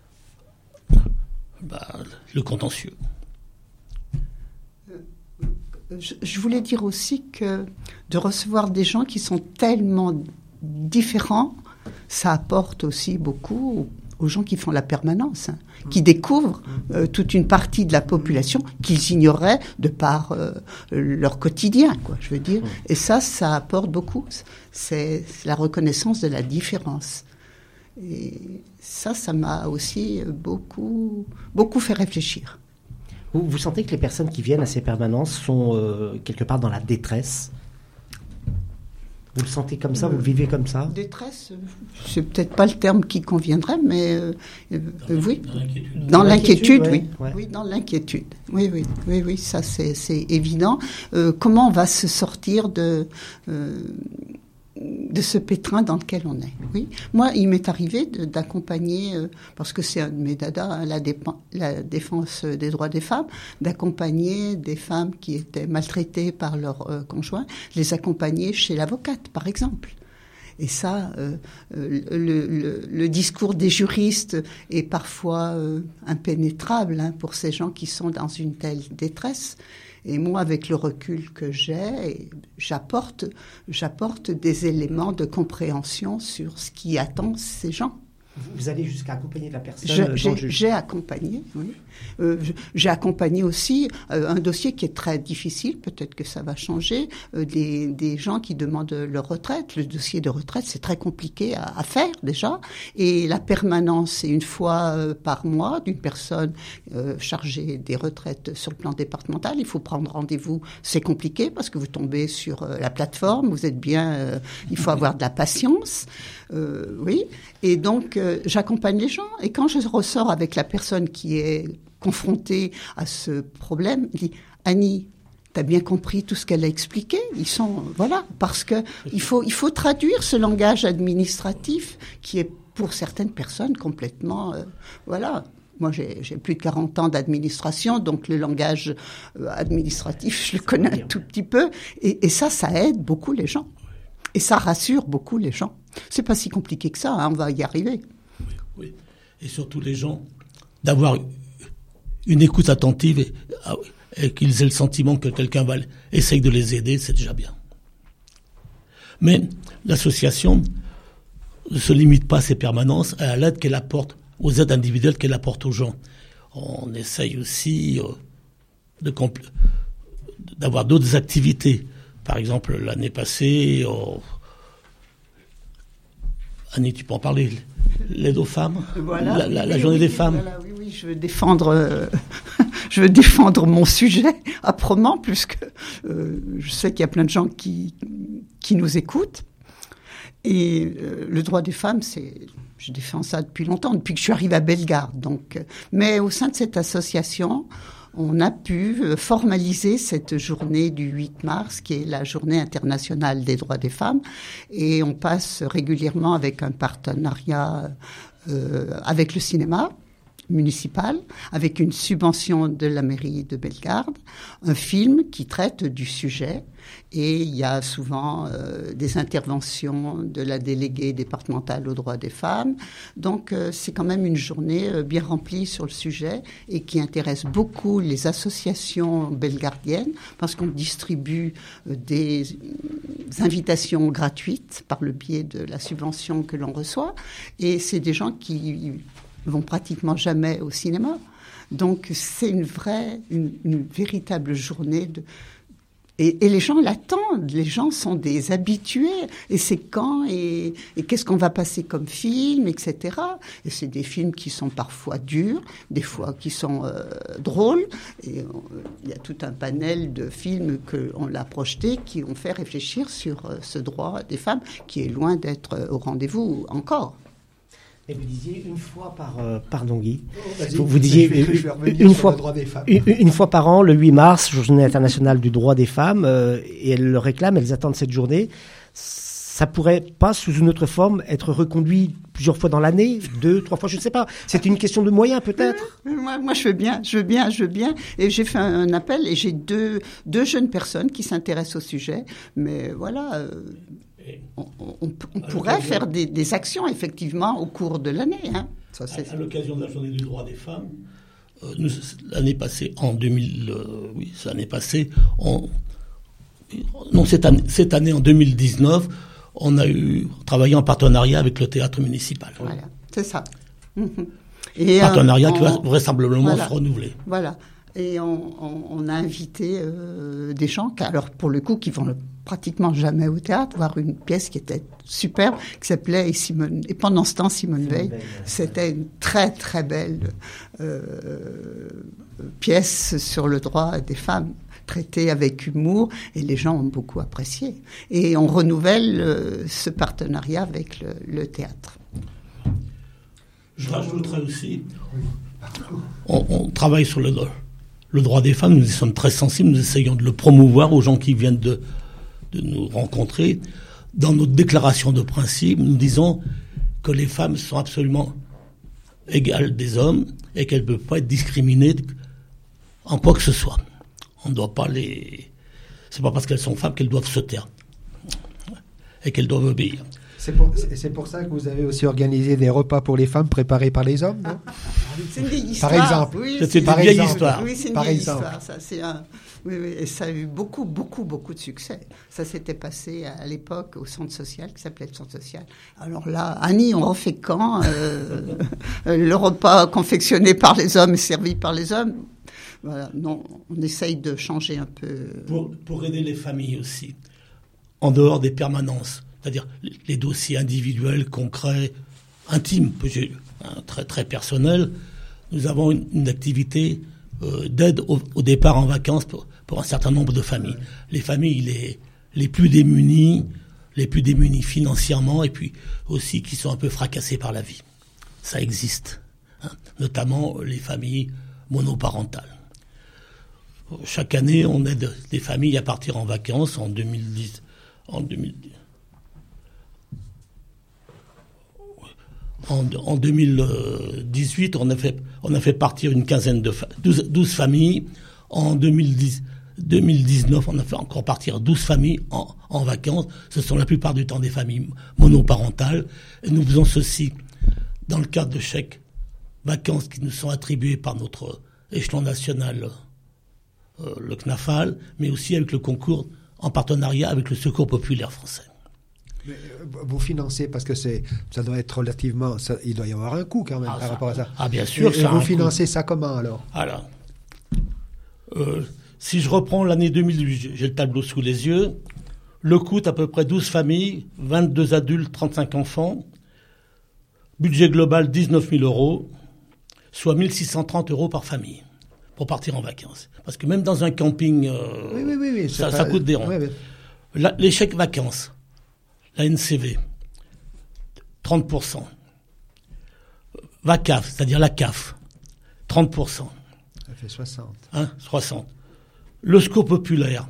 le contentieux. Je voulais dire aussi que de recevoir des gens qui sont tellement différents, ça apporte aussi beaucoup aux gens qui font la permanence, qui découvrent toute une partie de la population qu'ils ignoraient de par leur quotidien, quoi, je veux dire. Et ça apporte beaucoup. C'est la reconnaissance de la différence. Et ça m'a aussi beaucoup fait réfléchir. Vous sentez que les personnes qui viennent à ces permanences sont quelque part dans la détresse? Vous le sentez comme ça? Vous le vivez comme ça? Détresse, c'est peut-être pas le terme qui conviendrait, mais oui. Dans l'inquiétude, oui. Ouais. Oui, dans l'inquiétude. Oui, ça c'est évident. Comment on va se sortir de ce pétrin dans lequel on est. Oui. Moi, il m'est arrivé d'accompagner, parce que c'est un de mes dadas, la défense des droits des femmes, d'accompagner des femmes qui étaient maltraitées par leur conjoint, les accompagner chez l'avocate, par exemple. Et ça, le discours des juristes est parfois impénétrable pour ces gens qui sont dans une telle détresse. Et moi, avec le recul que j'ai, j'apporte des éléments de compréhension sur ce qui attend ces gens. Vous allez jusqu'à accompagner la personne? J'ai accompagné, oui. J'ai accompagné aussi un dossier qui est très difficile, peut-être que ça va changer, des gens qui demandent leur retraite. Le dossier de retraite, c'est très compliqué à faire déjà. Et la permanence, c'est une fois par mois d'une personne chargée des retraites sur le plan départemental. Il faut prendre rendez-vous. C'est compliqué parce que vous tombez sur la plateforme, vous êtes bien... il faut avoir de la patience. Oui. Et donc, j'accompagne les gens. Et quand je ressors avec la personne qui est confrontée à ce problème, je dis « Annie, t'as bien compris tout ce qu'elle a expliqué ?» Ils sont... Voilà. Parce que il faut traduire ce langage administratif qui est, pour certaines personnes, complètement... voilà. Moi, j'ai plus de 40 ans d'administration, donc le langage administratif, je le connais un tout petit peu. Et ça aide beaucoup les gens. Et ça rassure beaucoup les gens. C'est pas si compliqué que ça, on va y arriver. Oui. Et surtout les gens, d'avoir une écoute attentive et qu'ils aient le sentiment que quelqu'un essaye de les aider, c'est déjà bien. Mais l'association ne se limite pas à ses permanences, à l'aide qu'elle apporte, aux aides individuelles qu'elle apporte aux gens. On essaye aussi d'avoir d'autres activités. Par exemple, l'année passée, Annie, tu peux en parler, l'aide aux femmes, voilà. la journée des femmes. Voilà, oui, je veux défendre mon sujet âprement, puisque je sais qu'il y a plein de gens qui nous écoutent. Et le droit des femmes, je défends ça depuis longtemps, depuis que je suis arrivée à Bellegarde. Donc, mais au sein de cette association, on a pu formaliser cette journée du 8 mars, qui est la journée internationale des droits des femmes. Et on passe régulièrement avec un partenariat avec le cinéma municipal, avec une subvention de la mairie de Bellegarde, un film qui traite du sujet. Et il y a souvent des interventions de la déléguée départementale aux droits des femmes. Donc c'est quand même une journée bien remplie sur le sujet et qui intéresse beaucoup les associations bellegardiennes, parce qu'on distribue des invitations gratuites par le biais de la subvention que l'on reçoit. Et c'est des gens qui vont pratiquement jamais au cinéma. Donc c'est une véritable journée et les gens l'attendent, les gens sont des habitués, et c'est quand, et qu'est-ce qu'on va passer comme film, etc. Et c'est des films qui sont parfois durs, des fois qui sont drôles, et il y a tout un panel de films qu'on l'a projeté, qui ont fait réfléchir sur ce droit des femmes, qui est loin d'être au rendez-vous encore. Et vous disiez une fois pardon Guy, vous disiez une fois par an, le 8 mars, journée internationale du droit des femmes, et elles le réclament, elles attendent cette journée. Ça pourrait pas, sous une autre forme, être reconduit plusieurs fois dans l'année, 2, 3 fois, je ne sais pas. C'est une question de moyens, peut-être. Moi, je veux bien. Et j'ai fait un appel, et j'ai deux jeunes personnes qui s'intéressent au sujet. Mais voilà, on pourrait faire des actions, effectivement, au cours de l'année. Hein. Ça, c'est... À l'occasion de la journée du droit des femmes, l'année passée, cette année, en 2019, on a travaillé en partenariat avec le théâtre municipal. Voilà, c'est ça. Et partenariat qui va vraisemblablement se renouveler. Voilà. Et on a invité des gens, alors pour le coup, qui vont pratiquement jamais au théâtre, voir une pièce qui était superbe, qui s'appelait Et pendant ce temps, Simone Veil. C'était une très, très belle pièce sur le droit des femmes, traité avec humour, et les gens ont beaucoup apprécié. Et on renouvelle ce partenariat avec le théâtre. Je rajouterais aussi, on travaille sur le droit des femmes, nous y sommes très sensibles, nous essayons de le promouvoir aux gens qui viennent de nous rencontrer. Dans notre déclaration de principe, nous disons que les femmes sont absolument égales des hommes et qu'elles ne peuvent pas être discriminées en quoi que ce soit. On ne doit pas c'est pas parce qu'elles sont femmes qu'elles doivent se taire et qu'elles doivent obéir. C'est pour ça que vous avez aussi organisé des repas pour les femmes préparés par les hommes, non ? C'est une vieille histoire. Par exemple. Oui, c'est une vieille histoire. Oui, c'est une vieille histoire. Ça, oui, et ça a eu beaucoup, beaucoup, beaucoup de succès. Ça s'était passé à l'époque au centre social, qui s'appelait le centre social. Alors là, Annie, on refait quand le repas confectionné par les hommes et servi par les hommes. Voilà, non, on essaye de changer un peu. Pour aider les familles aussi, en dehors des permanences, c'est-à-dire les dossiers individuels, concrets, intimes, très, très personnels, nous avons une activité d'aide au départ en vacances pour un certain nombre de familles. Les familles les plus démunies financièrement, et puis aussi qui sont un peu fracassées par la vie. Ça existe, hein, notamment les familles monoparentales. Chaque année, on aide les familles à partir en vacances. En 2018, on a fait partir une quinzaine 12 familles. En 2019, on a fait encore partir 12 familles en vacances. Ce sont la plupart du temps des familles monoparentales. Et nous faisons ceci dans le cadre de chèques vacances qui nous sont attribués par notre échelon national le CNAFAL, mais aussi avec le concours en partenariat avec le Secours populaire français. Mais vous financez, parce que ça doit être relativement... il doit y avoir un coût quand même par rapport à ça. Ah bien sûr, et vous financez ça comment alors? Alors, si je reprends l'année 2018, j'ai le tableau sous les yeux, le coût à peu près 12 familles, 22 adultes, 35 enfants, budget global 19 000 euros, soit 1 630 euros par famille pour partir en vacances. Parce que même dans un camping, oui, ça coûte des ronds. Oui. Les chèques vacances, la NCV, 30%. VACAF, c'est-à-dire la CAF, 30%. Ça fait 60. 60. Le Secours populaire,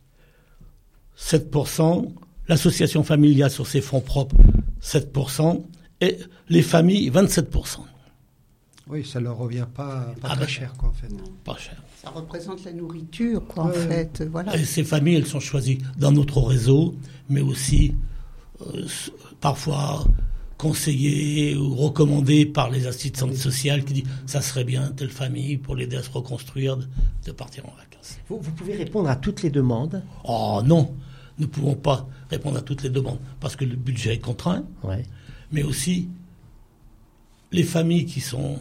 7%. L'association familiale sur ses fonds propres, 7%. Et les familles, 27%. Oui, ça leur revient pas très cher, quoi, en fait. Non. Pas cher. Ça représente la nourriture, quoi, en fait. Voilà. Et ces familles, elles sont choisies dans notre réseau, mais aussi parfois conseillées ou recommandées par les assistantes sociales qui disent ça serait bien, telle famille, pour l'aider à se reconstruire, de partir en vacances. Vous pouvez répondre à toutes les demandes? Oh non, nous ne pouvons pas répondre à toutes les demandes, parce que le budget est contraint, mais aussi les familles qui sont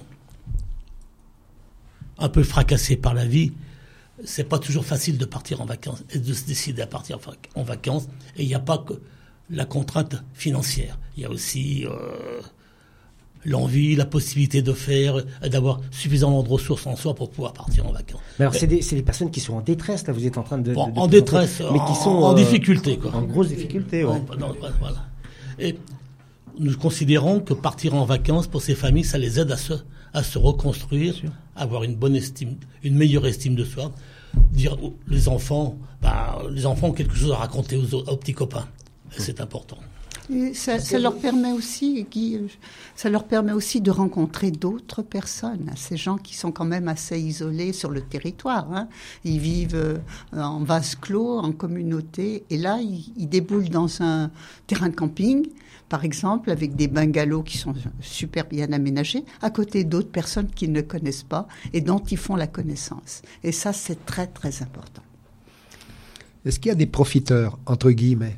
un peu fracassées par la vie, c'est pas toujours facile de partir en vacances et de se décider à partir en vacances. Et il n'y a pas que la contrainte financière. Il y a aussi l'envie, la possibilité de faire, d'avoir suffisamment de ressources en soi pour pouvoir partir en vacances. Mais alors, c'est des personnes qui sont en détresse, là, vous êtes en train de en détresse, mais qui sont en difficulté, quoi. En grosse difficulté, ouais. Voilà. Et nous considérons que partir en vacances, pour ces familles, ça les aide à se reconstruire, avoir une bonne estime, une meilleure estime de soi. Dire les enfants ont quelque chose à raconter aux petits copains. Et c'est important. Et ça leur permet aussi, Guy, ça leur permet aussi de rencontrer d'autres personnes, ces gens qui sont quand même assez isolés sur le territoire. Hein. Ils vivent en vase clos, en communauté, et là, ils déboulent dans un terrain de camping, par exemple, avec des bungalows qui sont super bien aménagés, à côté d'autres personnes qu'ils ne connaissent pas et dont ils font la connaissance. Et ça, c'est très, très important. Est-ce qu'il y a des profiteurs, entre guillemets?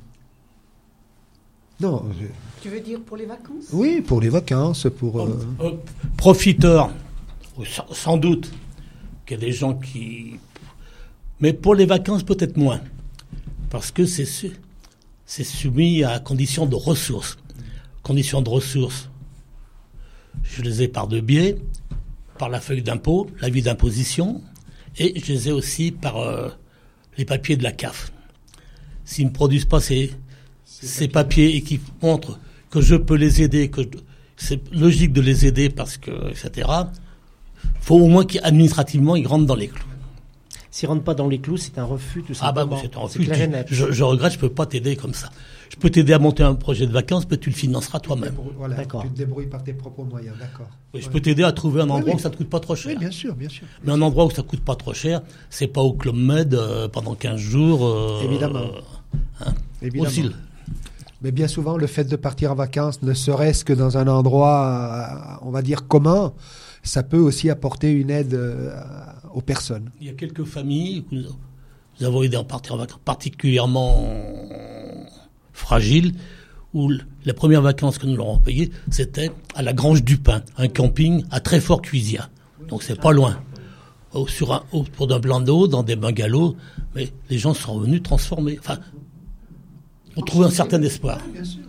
Non. Tu veux dire pour les vacances? Oui, pour les vacances, profiteurs, sans doute qu'il y a des gens qui... Mais pour les vacances, peut-être moins. Parce que c'est soumis à conditions de ressources. Conditions de ressources, je les ai par deux biais, par la feuille d'impôt, l'avis d'imposition, et je les ai aussi par les papiers de la CAF. S'ils ne produisent pas ces papiers et qui montrent que je peux les aider, que c'est logique de les aider parce que, etc., faut au moins qu'administrativement, ils rentrent dans les clous. S'ils ne rentrent pas dans les clous, c'est un refus, tout simplement. C'est un refus. Je regrette, je ne peux pas t'aider comme ça. Je peux t'aider à monter un projet de vacances, mais tu le financeras toi-même. Voilà, d'accord. Tu te débrouilles par tes propres moyens, d'accord. Oui, je peux t'aider à trouver un endroit où ça ne te coûte pas trop cher. Oui, bien sûr. Mais un endroit où ça ne coûte pas trop cher, c'est pas au Club Med pendant 15 jours. Évidemment. Aussi. Mais bien souvent, le fait de partir en vacances, ne serait-ce que dans un endroit, on va dire, commun, ça peut aussi apporter une aide aux personnes. Il y a quelques familles que nous avons aidé à partir en vacances, particulièrement fragiles, où les premières vacances que nous leur avons payées, c'était à la Grange du Pin, un camping à Treffort-Cuisiat. Donc c'est pas loin. Pour d'un blanc d'eau, dans des bungalows, mais les gens sont revenus transformés. Enfin, on trouve un certain espoir. Bien sûr.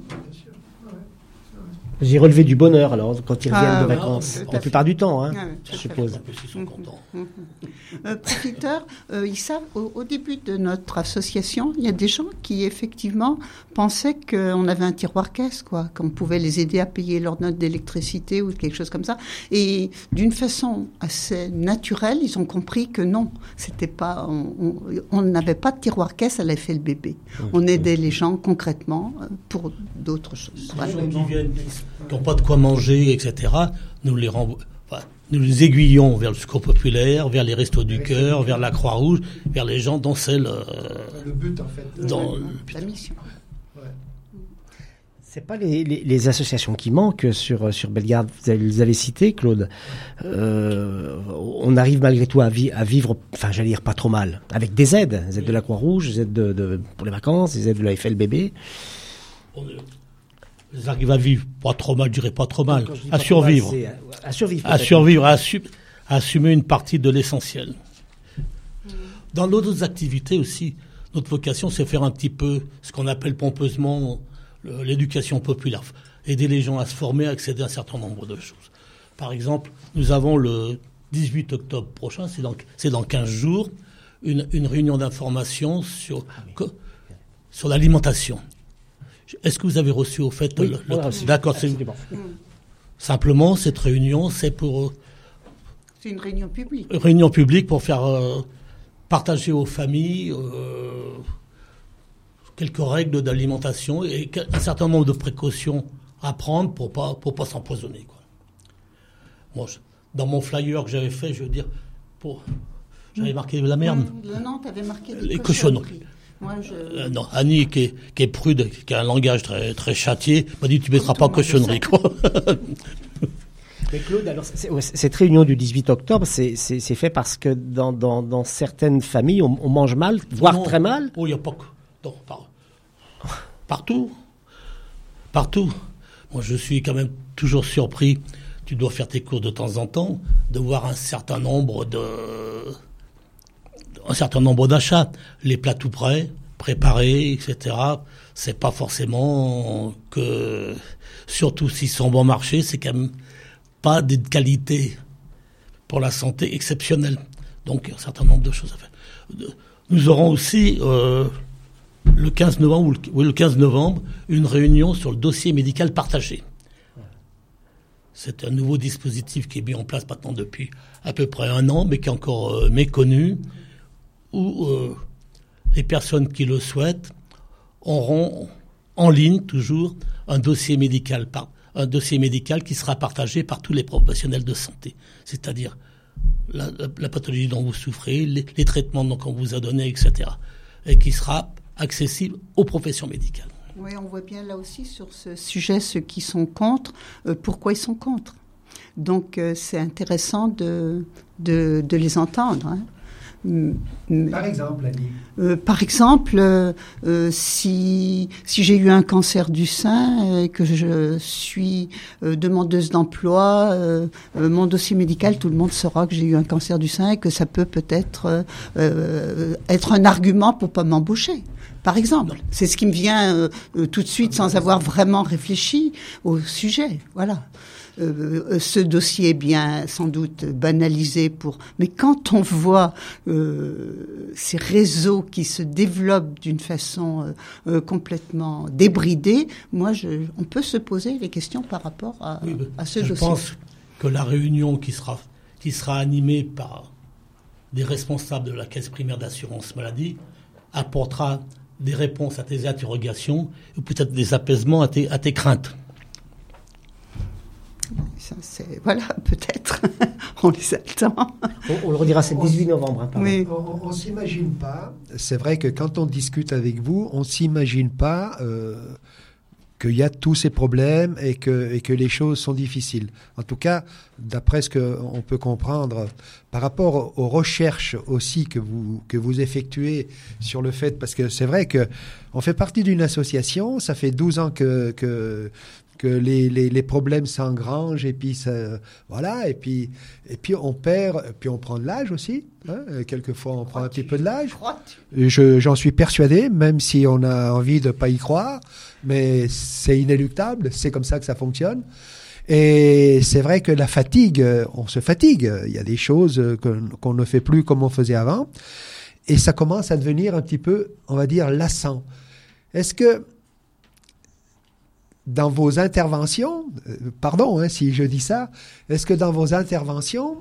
J'ai relevé du bonheur, alors, quand ils reviennent de vacances. La plupart du temps, je suppose. Ils sont contents. Profiteurs, ils savent, au début de notre association, il y a des gens qui, effectivement, pensaient qu'on avait un tiroir caisse, quoi, qu'on pouvait les aider à payer leur note d'électricité ou quelque chose comme ça. Et d'une façon assez naturelle, ils ont compris que non, c'était pas, on n'avait pas de tiroir caisse à la FLBB. On aidait les gens concrètement pour d'autres choses. Les gens qui viennent, qui n'ont pas de quoi manger, etc., nous les aiguillons vers le Secours populaire, vers les Restos du Cœur, vers la Croix-Rouge, vers les gens dont c'est le but, en fait. La mission. C'est pas les associations qui manquent sur Bellegarde. Vous les avez citées, Claude. On arrive malgré tout à vivre, enfin, j'allais dire pas trop mal, avec des aides de la Croix-Rouge, des aides pour les vacances, des aides de la FLBB. Ils arrivent à vivre pas trop mal, je dirais pas trop mal, à survivre. À survivre, à assumer une partie de l'essentiel. Dans d'autres activités aussi, notre vocation, c'est faire un petit peu ce qu'on appelle pompeusement l'éducation populaire, aider les gens à se former, à accéder à un certain nombre de choses. Par exemple, nous avons le 18 octobre prochain, c'est dans 15 jours, une réunion d'information sur l'alimentation. Est-ce que vous avez reçu au fait D'accord, simplement, cette réunion, c'est une réunion publique. Une réunion publique pour faire partager aux familles quelques règles d'alimentation et un certain nombre de précautions à prendre pour pas s'empoisonner, quoi. Moi, dans mon flyer que j'avais fait, je veux dire, j'avais marqué de la merde. Non, t'avais marqué les cochonneries. Moi, non, Annie, qui est prude, qui a un langage très, très châtié, m'a dit, tu mettras pas cochonnerie, quoi. Mais Claude, alors, cette réunion du 18 octobre, c'est fait parce que dans certaines familles, on mange mal, voire très mal. Oh, il n'y a pas que... Non, partout. Partout. Moi, je suis quand même toujours surpris, tu dois faire tes cours de temps en temps, de voir un certain nombre d'achats. Les plats tout prêts, préparés, etc. C'est pas forcément que... Surtout s'ils sont bon marché, c'est quand même pas de qualité pour la santé exceptionnelle. Donc, un certain nombre de choses à faire. Nous aurons aussi... le 15 novembre, une réunion sur le dossier médical partagé. C'est un nouveau dispositif qui est mis en place maintenant depuis à peu près 1 an, mais qui est encore méconnu, où les personnes qui le souhaitent auront en ligne toujours un dossier médical qui sera partagé par tous les professionnels de santé, c'est-à-dire la pathologie dont vous souffrez, les traitements qu'on vous a donnés, etc., et qui sera accessible aux professions médicales. Oui, on voit bien là aussi sur ce sujet ceux qui sont contre, pourquoi ils sont contre. Donc c'est intéressant de les entendre. Hein. Par exemple, Annie. Par exemple, si j'ai eu un cancer du sein et que je suis demandeuse d'emploi, mon dossier médical, tout le monde saura que j'ai eu un cancer du sein et que ça peut peut-être être un argument pour pas m'embaucher. Par exemple, c'est ce qui me vient tout de suite sans avoir vraiment réfléchi au sujet. Voilà. Ce dossier est bien sans doute banalisé mais quand on voit ces réseaux qui se développent d'une façon complètement débridée, on peut se poser des questions par rapport à ce dossier. Je pense que la réunion qui sera animée par des responsables de la Caisse primaire d'assurance maladie apportera des réponses à tes interrogations ou peut-être des apaisements à tes craintes. Ça, voilà, peut-être. On les attend. On le redira, c'est le 18 novembre. Hein, oui. On ne s'imagine pas, c'est vrai que quand on discute avec vous, on ne s'imagine pas qu'il y a tous ces problèmes et que les choses sont difficiles. En tout cas, d'après ce qu'on peut comprendre, par rapport aux recherches aussi que vous effectuez sur le fait, parce que c'est vrai qu'on fait partie d'une association, ça fait 12 ans que les problèmes s'engrangent et puis voilà, et puis on perd, puis on prend de l'âge aussi, hein, quelquefois on prend un petit peu de l'âge. J'en suis persuadé, même si on a envie de pas y croire, mais c'est inéluctable, c'est comme ça que ça fonctionne. Et c'est vrai que la fatigue, on se fatigue, il y a des choses qu'on ne fait plus comme on faisait avant, et ça commence à devenir un petit peu, on va dire, lassant. Est-ce que dans vos interventions, pardon si je dis ça, est-ce que dans vos interventions,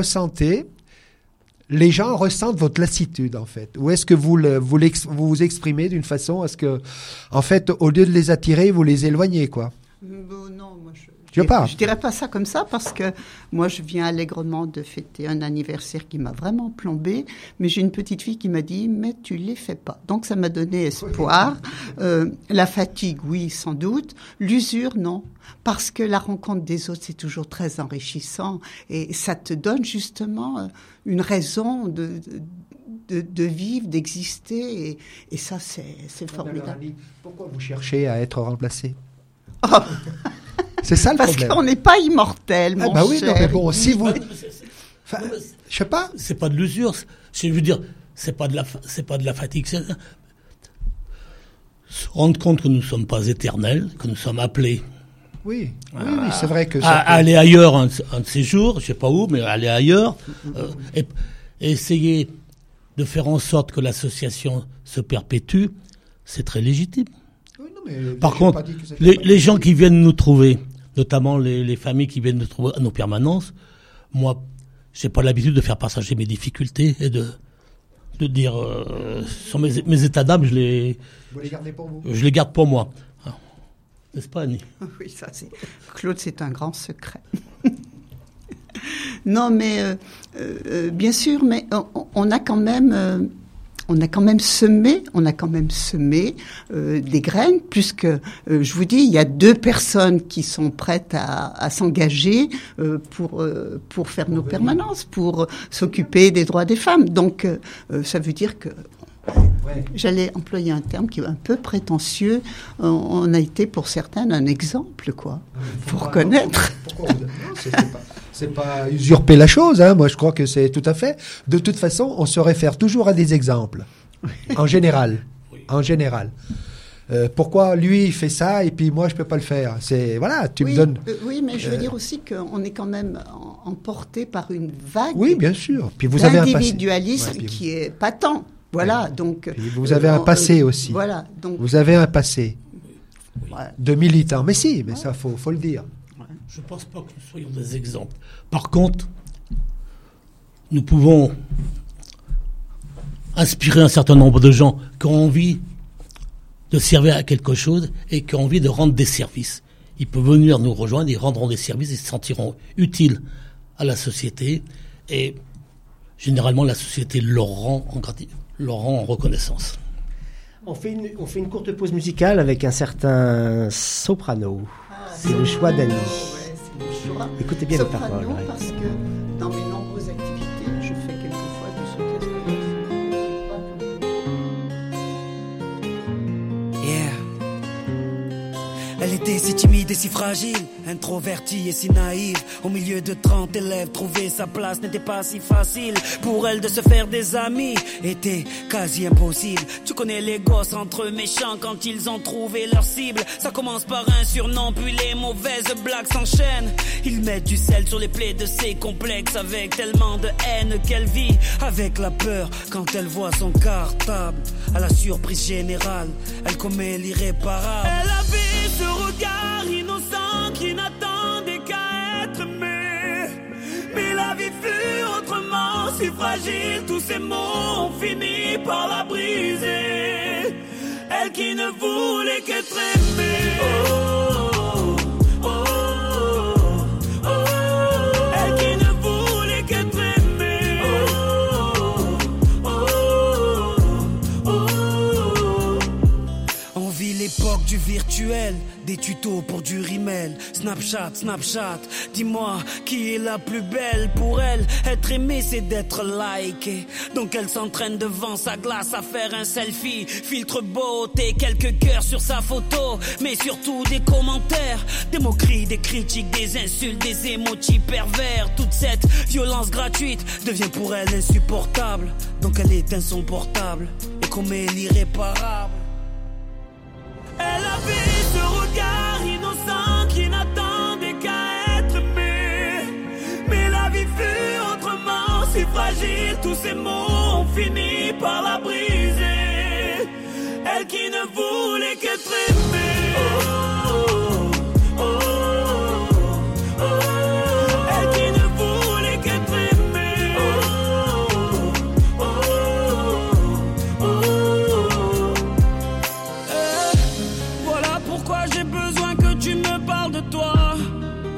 les gens ressentent votre lassitude en fait? Ou est-ce que vous exprimez d'une façon à ce que, en fait, au lieu de les attirer, vous les éloignez, quoi? Non, moi Je dirais pas ça comme ça parce que moi, je viens allègrement de fêter un anniversaire qui m'a vraiment plombé, mais j'ai une petite fille qui m'a dit, mais tu les fais pas. Donc, ça m'a donné espoir. La fatigue, oui, sans doute. L'usure, non. Parce que la rencontre des autres, c'est toujours très enrichissant et ça te donne justement une raison de vivre, d'exister et ça, c'est formidable. Pourquoi vous cherchez à être remplacé? Oh. C'est ça le Parce problème. Parce qu'on n'est pas immortel, mon cher. Oui, non, mais bon, si vous... Enfin, je sais pas. C'est pas de l'usure. Je veux dire, c'est pas de la fatigue. Se rendre compte que nous ne sommes pas éternels, que nous sommes appelés. Oui, c'est vrai que... Aller ailleurs un de ces jours, je sais pas où, mais aller ailleurs, et essayer de faire en sorte que l'association se perpétue, c'est très légitime. Oui, non, mais par contre, les gens qui viennent nous trouver, notamment les familles qui viennent nous trouver à nos permanences, moi, j'ai pas l'habitude de faire partager mes difficultés et de dire sur mes états d'âme, vous les gardez pour vous. Je les garde pour moi. N'est-ce pas, Annie? Oui, ça c'est... Claude, c'est un grand secret. Non, mais bien sûr, mais on a quand même semé des graines, puisque je vous dis, il y a 2 personnes qui sont prêtes à s'engager pour faire nos permanences, pour s'occuper des droits des femmes. Donc, ça veut dire que j'allais employer un terme qui est un peu prétentieux. On a été pour certaines un exemple, quoi. Faut reconnaître. C'est pas usurper la chose, hein. Moi, je crois que c'est tout à fait. De toute façon, on se réfère toujours à des exemples. En général. En général. Pourquoi lui il fait ça et puis moi je peux pas le faire? C'est voilà, tu me donnes. Oui, mais je veux dire aussi qu'on est quand même emporté par une vague. Oui, bien sûr. Puis vous avez un individualisme qui est patent. Voilà, donc. Puis vous avez un passé aussi. Voilà, donc. Vous avez un passé de militant. Mais si, mais ça faut le dire. Je ne pense pas que nous soyons des exemples. Par contre, nous pouvons inspirer un certain nombre de gens qui ont envie de servir à quelque chose et qui ont envie de rendre des services. Ils peuvent venir nous rejoindre, ils rendront des services, ils se sentiront utiles à la société et généralement la société leur rend en reconnaissance. On fait une courte pause musicale avec un certain soprano. C'est le choix d'Annie. Écoutez bien soprano, les paroles. Parce que dans mes nombreuses activités, je fais quelquefois du soutien scolaire. Yeah. Elle était si timide et si fragile, introvertie et si naïve. Au milieu de 30 élèves, trouver sa place n'était pas si facile. Pour elle de se faire des amis était quasi impossible. Tu connais les gosses entre eux méchants quand ils ont trouvé leur cible. Ça commence par un surnom, puis les mauvaises blagues s'enchaînent. Ils mettent du sel sur les plaies de ses complexes avec tellement de haine qu'elle vit avec la peur quand elle voit son cartable. À la surprise générale, elle commet l'irréparable. Elle avait ce regard innocent qui n'attendait qu'à être aimé. Mais la vie fut autrement si fragile. Tous ces mots ont fini par la briser. Elle qui ne voulait qu'être aimée. Elle qui ne voulait qu'être aimée. On vit l'époque du virtuel, des tutos pour du rimel. Snapchat, dis-moi qui est la plus belle pour elle. Être aimée c'est d'être likée. Donc elle s'entraîne devant sa glace à faire un selfie. Filtre beauté, quelques cœurs sur sa photo. Mais surtout des commentaires, des moqueries, des critiques, des insultes, des emojis pervers. Toute cette violence gratuite devient pour elle insupportable. Donc elle éteint son portable et commet l'irréparable. Elle avait ce regard innocent qui n'attendait qu'à être aimé. Mais la vie fut autrement si fragile. Tous ces mots ont fini par la briser. Elle qui ne voulait qu'être aimée. Elle qui ne voulait qu'être aimée. Voilà pourquoi j'ai besoin que tu me parles de toi.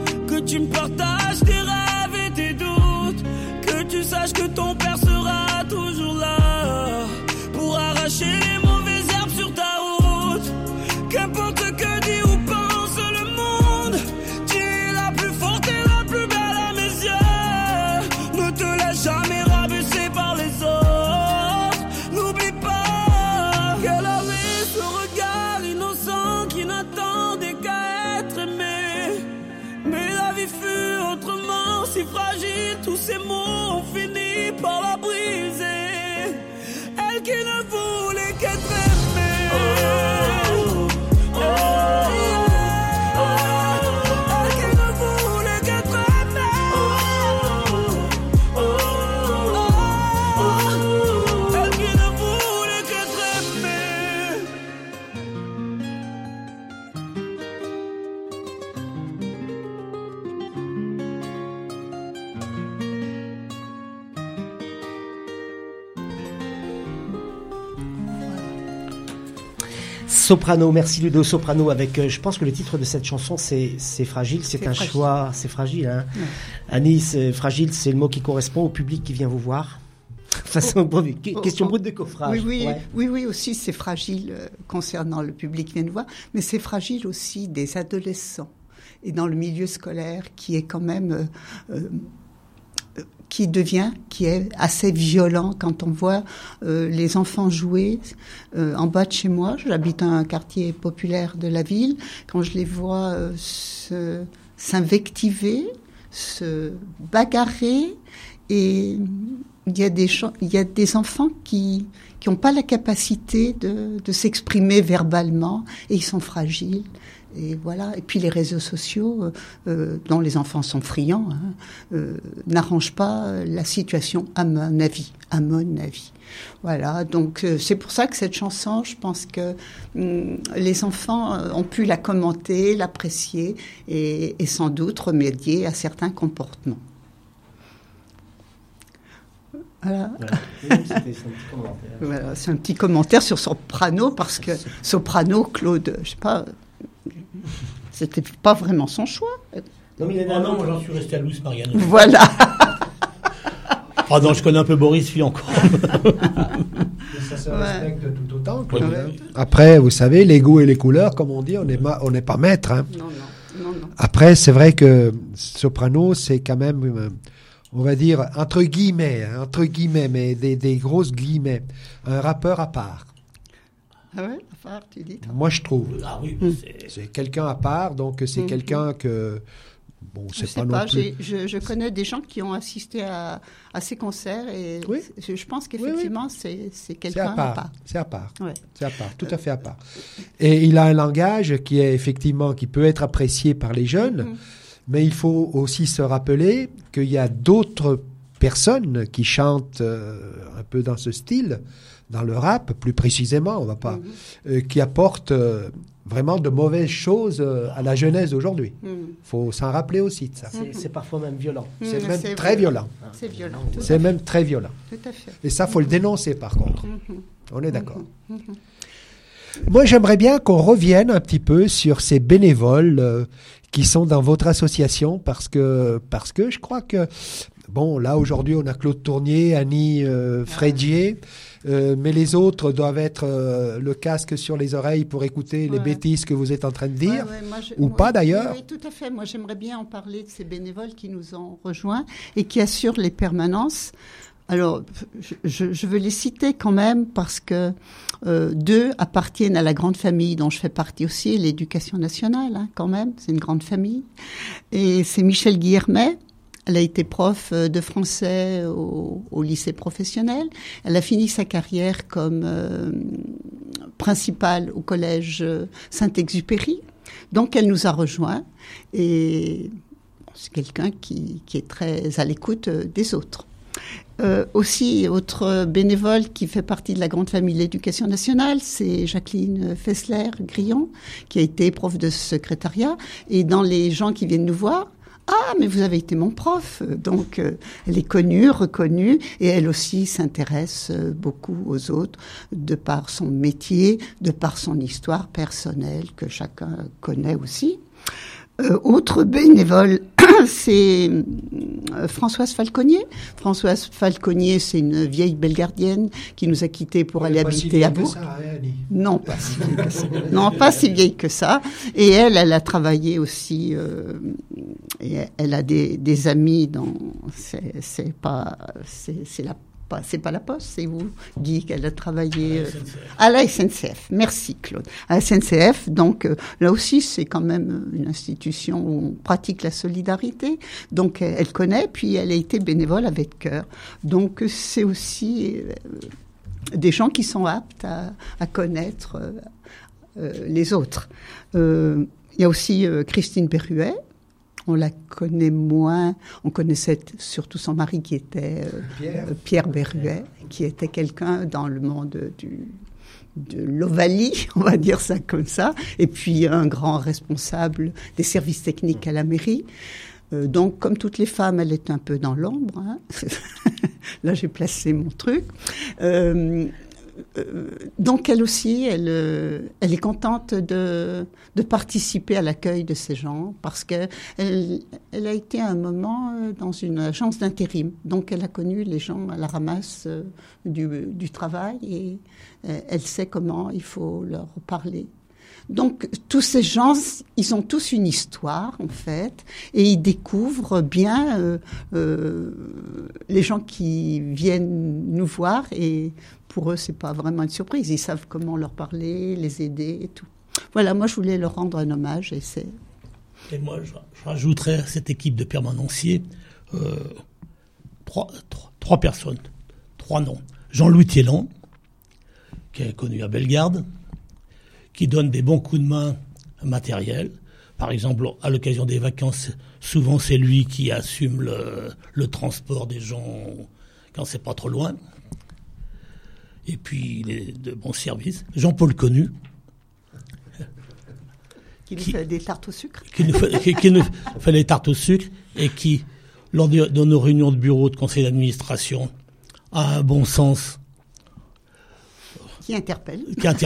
Soprano, merci Ludo. Soprano avec, je pense que le titre de cette chanson c'est Fragile, c'est un fragile. Choix, c'est fragile. Hein. Ouais. Annie, fragile, c'est le mot qui correspond au public qui vient vous voir. Question brute de coffrage. Oui, aussi c'est fragile concernant le public qui vient nous voir, mais c'est fragile aussi des adolescents et dans le milieu scolaire qui est quand même qui est assez violent quand on voit les enfants jouer en bas de chez moi. J'habite dans un quartier populaire de la ville. Quand je les vois s'invectiver, se bagarrer, et il y a des enfants qui n'ont pas la capacité de s'exprimer verbalement et ils sont fragiles. Et voilà. Et puis les réseaux sociaux, dont les enfants sont friands, n'arrangent pas la situation à mon avis. Voilà. Donc c'est pour ça que cette chanson, je pense que les enfants ont pu la commenter, l'apprécier et sans doute remédier à certains comportements. Voilà. Voilà, c'est un petit commentaire sur Soprano, parce que Soprano, Claude, je sais pas, c'était pas vraiment son choix. Non, moi j'en suis resté à Luis Mariano. Voilà. Ah non, je connais un peu Boris, lui encore. Ça se respecte tout autant. Ouais. Après, vous savez, les goûts et les couleurs, comme on dit, on n'est pas maître. Hein. Non. Après, c'est vrai que Soprano, c'est quand même... on va dire, entre guillemets, mais des grosses guillemets, un rappeur à part. Ah ouais, à part, tu dis? Moi, je trouve. Ah oui, c'est quelqu'un à part, donc c'est quelqu'un que... Bon, c'est pas non plus... Je connais des gens qui ont assisté à ces concerts et oui. Je pense qu'effectivement, c'est quelqu'un à part. C'est à part. Ouais. C'est à part, tout à fait à part. Et il a un langage qui est effectivement, qui peut être apprécié par les jeunes, mais il faut aussi se rappeler qu'il y a d'autres personnes qui chantent un peu dans ce style, dans le rap plus précisément, on va pas, qui apportent vraiment de mauvaises choses à la jeunesse d'aujourd'hui. Faut s'en rappeler aussi de ça. C'est parfois même violent. C'est même très violent. C'est violent. C'est même très violent. Tout à fait. Et ça, faut le dénoncer par contre. On est d'accord. Moi, j'aimerais bien qu'on revienne un petit peu sur ces bénévoles qui sont dans votre association, parce que je crois que, bon, là, aujourd'hui, on a Claude Tournier, Annie Frédier, mais les autres doivent être le casque sur les oreilles pour écouter les bêtises que vous êtes en train de dire, pas d'ailleurs. Oui, tout à fait. Moi, j'aimerais bien en parler de ces bénévoles qui nous ont rejoints et qui assurent les permanences. Alors, je veux les citer quand même parce que deux appartiennent à la grande famille dont je fais partie aussi, l'Éducation nationale, hein, quand même, c'est une grande famille. Et c'est Michel Guillermet. Elle a été prof de français au lycée professionnel. Elle a fini sa carrière comme principale au collège Saint-Exupéry. Donc, elle nous a rejoints et c'est quelqu'un qui est très à l'écoute des autres. Aussi, autre bénévole qui fait partie de la grande famille de l'Éducation nationale, c'est Jacqueline Fessler-Grillon, qui a été prof de secrétariat. Et dans les gens qui viennent nous voir, « Ah, mais vous avez été mon prof !» Donc, elle est connue, reconnue, et elle aussi s'intéresse beaucoup aux autres, de par son métier, de par son histoire personnelle, que chacun connaît aussi. Autre bénévole, c'est Françoise Falconier. Françoise Falconier, c'est une vieille bellegardienne qui nous a quittés pour aller habiter à Bourg. Non, pas si vieille que ça. Non, pas si vieille que ça. Et elle a travaillé aussi. Et elle a des amis dans. C'est pas la Poste, c'est vous, Guy, qu'elle a travaillé à la SNCF. Merci, Claude. À la SNCF, donc là aussi, c'est quand même une institution où on pratique la solidarité. Donc, elle connaît, puis elle a été bénévole avec cœur. Donc, c'est aussi des gens qui sont aptes à connaître les autres. Il y a aussi Christine Berruet. On la connaît moins. On connaissait surtout son mari qui était Pierre Berruet, qui était quelqu'un dans le monde de l'Ovalie, on va dire ça comme ça, et puis un grand responsable des services techniques à la mairie. Donc, comme toutes les femmes, elle est un peu dans l'ombre. Hein. Là, j'ai placé mon truc. donc elle aussi, elle est contente de participer à l'accueil de ces gens parce que elle a été à un moment dans une agence d'intérim. Donc elle a connu les gens à la ramasse du travail et elle sait comment il faut leur parler. Donc tous ces gens, ils ont tous une histoire en fait, et ils découvrent bien les gens qui viennent nous voir, et pour eux c'est pas vraiment une surprise, ils savent comment leur parler, les aider et tout. Voilà, moi je voulais leur rendre un hommage Et moi je rajouterais à cette équipe de permanenciers trois personnes, 3 noms. Jean-Louis Thiellan, qui est connu à Bellegarde, qui donne des bons coups de main matériels. Par exemple, à l'occasion des vacances, souvent c'est lui qui assume le transport des gens quand c'est pas trop loin. Et puis, il est de bons services. Jean-Paul Connu. Qui nous fait des tartes au sucre. Qui nous fait des tartes au sucre et qui, lors de nos réunions de bureau de conseil d'administration, a un bon sens. Qui interpelle.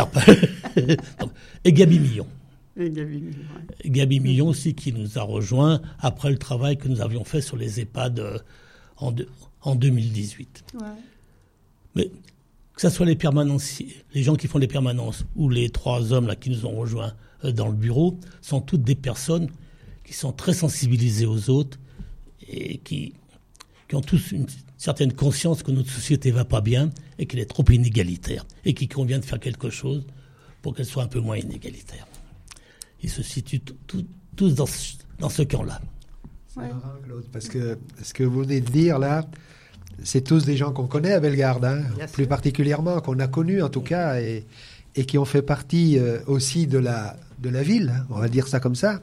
Et Gabi Millon. Gabi Millon aussi, qui nous a rejoints après le travail que nous avions fait sur les EHPAD en 2018. Ouais. Mais que ce soit les permanenciers, les gens qui font les permanences, ou les 3 hommes là qui nous ont rejoints dans le bureau, sont toutes des personnes qui sont très sensibilisées aux autres et qui ont tous une certaine conscience que notre société va pas bien et qu'elle est trop inégalitaire et qu'il convient de faire quelque chose pour qu'elle soit un peu moins inégalitaire. Ils se situent tous dans ce camp-là. C'est marrant, Claude, parce que ce que vous venez de dire là, c'est tous des gens qu'on connaît à Bellegarde, hein, plus particulièrement, qu'on a connus en tout cas, et qui ont fait partie aussi de la ville, hein, on va dire ça comme ça.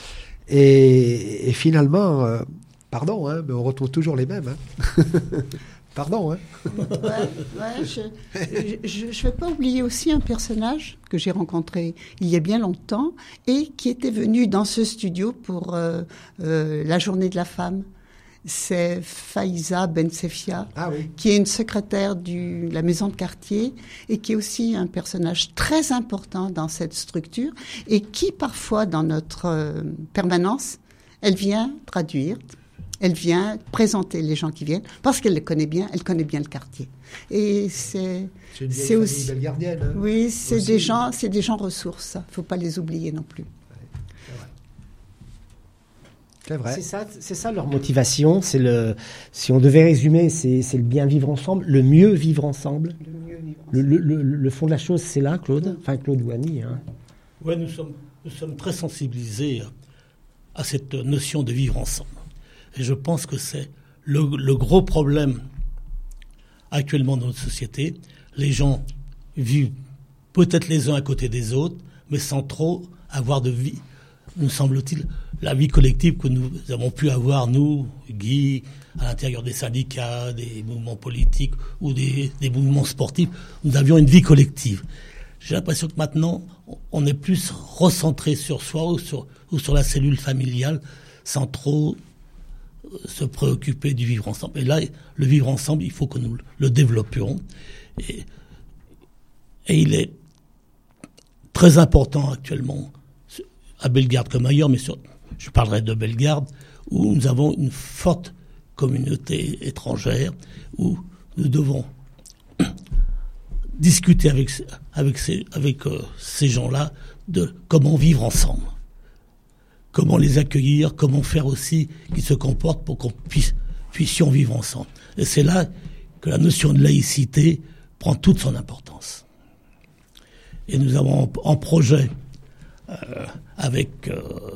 Et finalement... pardon, hein, mais on retrouve toujours les mêmes. Hein. Pardon. Hein. Je ne vais pas oublier aussi un personnage que j'ai rencontré il y a bien longtemps et qui était venu dans ce studio pour la journée de la femme. C'est Faïza Bensefia, qui est une secrétaire de la maison de quartier et qui est aussi un personnage très important dans cette structure et qui, parfois, dans notre permanence, elle vient traduire. Elle vient présenter les gens qui viennent parce qu'elle les connaît bien, elle connaît bien le quartier. Et c'est aussi bellegardienne. Hein, oui, c'est des gens ressources. Il faut pas les oublier non plus. C'est vrai. C'est ça leur motivation. Si on devait résumer, c'est le bien vivre ensemble, le mieux vivre ensemble. Le fond de la chose, c'est là, Claude. Enfin, Claude ou Annie. Hein. Oui, nous sommes très sensibilisés à cette notion de vivre ensemble. Et je pense que c'est le gros problème actuellement dans notre société. Les gens vivent peut-être les uns à côté des autres, mais sans trop avoir de vie, nous semble-t-il, la vie collective que nous avons pu avoir, nous, Guy, à l'intérieur des syndicats, des mouvements politiques ou des mouvements sportifs. Nous avions une vie collective. J'ai l'impression que maintenant, on est plus recentré sur soi ou sur la cellule familiale, sans trop se préoccuper du vivre ensemble. Et là, le vivre ensemble, il faut que nous le développions. Et il est très important actuellement, à Bellegarde comme ailleurs, mais je parlerai de Bellegarde, où nous avons une forte communauté étrangère, où nous devons discuter avec ces gens-là de comment vivre ensemble. Comment les accueillir, comment faire aussi qu'ils se comportent pour qu'on puissions vivre ensemble. Et c'est là que la notion de laïcité prend toute son importance. Et nous avons en projet, avec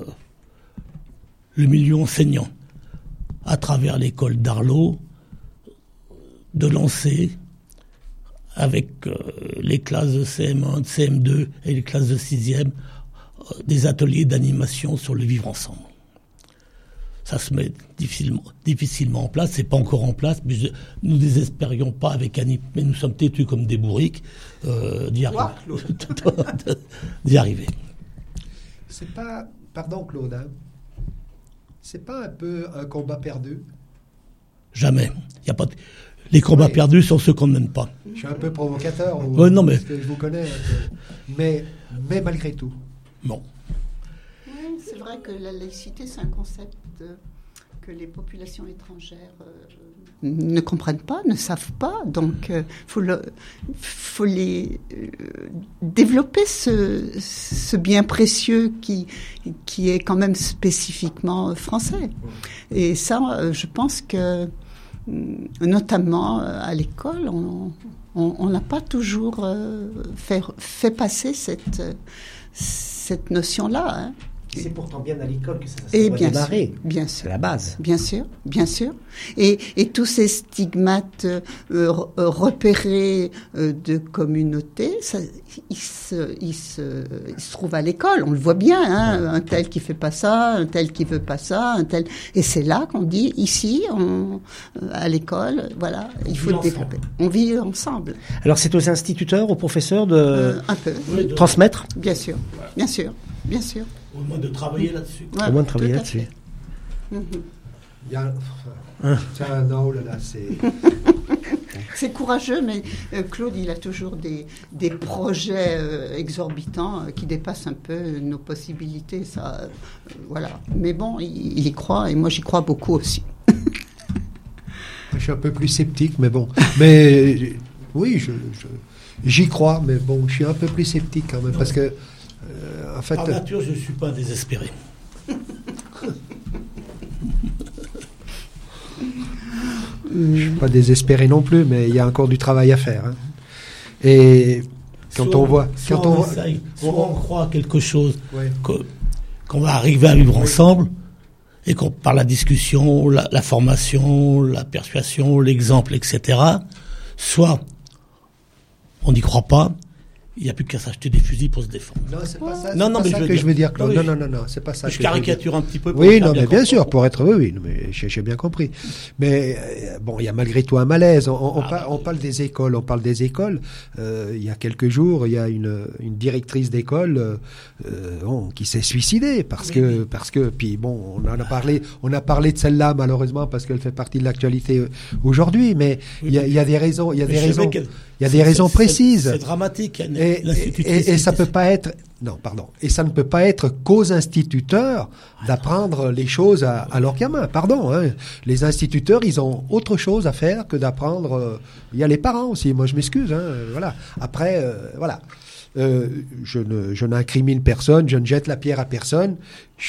le milieu enseignant, à travers l'école d'Arlot, de lancer, avec les classes de CM1, de CM2 et les classes de 6e, des ateliers d'animation sur le vivre ensemble. Ça se met difficilement en place, c'est pas encore en place, mais nous désespérions pas avec Annie, mais nous sommes têtus comme des bourriques d'y arriver. C'est pas, pardon Claude, hein, c'est pas un peu un combat perdu? Jamais. Il y a pas Les combats perdus sont ceux qu'on n'aime pas. Je suis un peu provocateur, non, mais... parce que je vous connais, mais malgré tout. Bon. Oui, c'est vrai que la laïcité, c'est un concept que les populations étrangères ne comprennent pas, ne savent pas. Donc, faut les développer ce bien précieux qui est quand même spécifiquement français. Et ça, je pense que, notamment à l'école, on n'a pas toujours fait passer cette notion-là. Hein. C'est pourtant bien à l'école que ça doit démarrer. Bien sûr. C'est la base. Bien sûr, bien sûr. Et tous ces stigmates repérés de communauté, ils se trouvent à l'école. On le voit bien, hein, un tel qui fait pas ça, un tel qui veut pas ça, un tel. Et c'est là qu'on dit, ici, à l'école, voilà, il faut le développer. On vit ensemble. Alors c'est aux instituteurs, aux professeurs de transmettre. Bien sûr, bien sûr, bien sûr. Au moins de travailler là-dessus. Ouais, au moins de travailler là-dessus. C'est courageux, mais Claude, il a toujours des projets exorbitants qui dépassent un peu nos possibilités. Ça, voilà. Mais bon, il y croit, et moi j'y crois beaucoup aussi. Je suis un peu plus sceptique, mais bon. Mais oui, j'y crois, mais bon, je suis un peu plus sceptique quand même, parce que en fait, par nature, je ne suis pas désespéré. Je ne suis pas désespéré non plus, mais il y a encore du travail à faire. Hein. Et quand on voit... on croit quelque chose, qu'on va arriver à vivre ensemble, et qu'on, par la discussion, la formation, la persuasion, l'exemple, etc., soit on n'y croit pas, il n'y a plus qu'à s'acheter des fusils pour se défendre. Non, c'est pas ça, que je veux dire, Claude. Non, c'est pas ça. Je caricature un petit peu. Oui, non, mais bien sûr, pour être... Oui, mais j'ai bien compris. Mais bon, il y a malgré tout un malaise. On parle des écoles. On parle des écoles. Il y a quelques jours, il y a une directrice d'école qui s'est suicidée parce que puis bon, on a parlé de celle-là malheureusement parce qu'elle fait partie de l'actualité aujourd'hui. Mais il y a des raisons. Il y a des raisons précises. C'est dramatique. Et ça peut pas être et ça ne peut pas être qu'aux instituteurs d'apprendre les choses à leurs gamins. Hein. Les instituteurs, ils ont autre chose à faire que d'apprendre. Il y a les parents aussi. Moi, je m'excuse. Hein, voilà. Après, voilà. Je n'incrimine personne. Je ne jette la pierre à personne. Je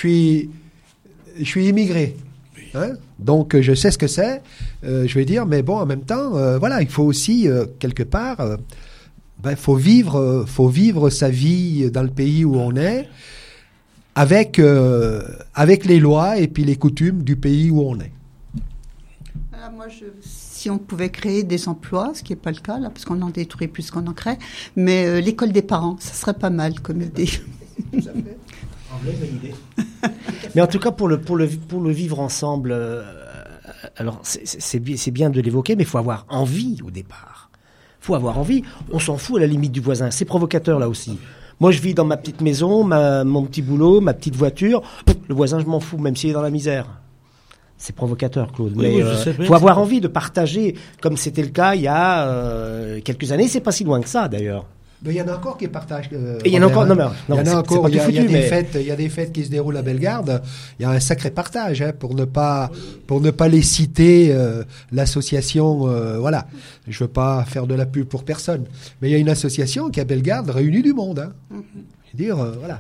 suis immigré. Hein, donc, je sais ce que c'est. Je vais dire, mais bon, en même temps, voilà, il faut aussi quelque part. Faut vivre sa vie dans le pays où on est, avec les lois et puis les coutumes du pays où on est. Moi, si on pouvait créer des emplois, ce qui n'est pas le cas là, parce qu'on en détruit plus qu'on en crée, mais l'école des parents, ça serait pas mal comme idée. Tout à fait. Bonne idée. Mais en tout cas, pour le vivre ensemble, alors c'est bien de l'évoquer, mais il faut avoir envie au départ. Faut avoir envie. On s'en fout à la limite du voisin. C'est provocateur là aussi. Moi, je vis dans ma petite maison, mon petit boulot, ma petite voiture. Le voisin, je m'en fous, même s'il est dans la misère. C'est provocateur, Claude. Oui, mais faut avoir envie de partager, comme c'était le cas il y a quelques années. C'est pas si loin que ça, d'ailleurs. Mais il y en a encore qui partagent. Il y en a encore. Il y en a encore. Il y a des fêtes qui se déroulent à Bellegarde. Il y a un sacré partage, hein, pour ne pas les citer. L'association, voilà. Je veux pas faire de la pub pour personne, mais il y a une association qui à Bellegarde réunit du monde. Hein. Dire, voilà.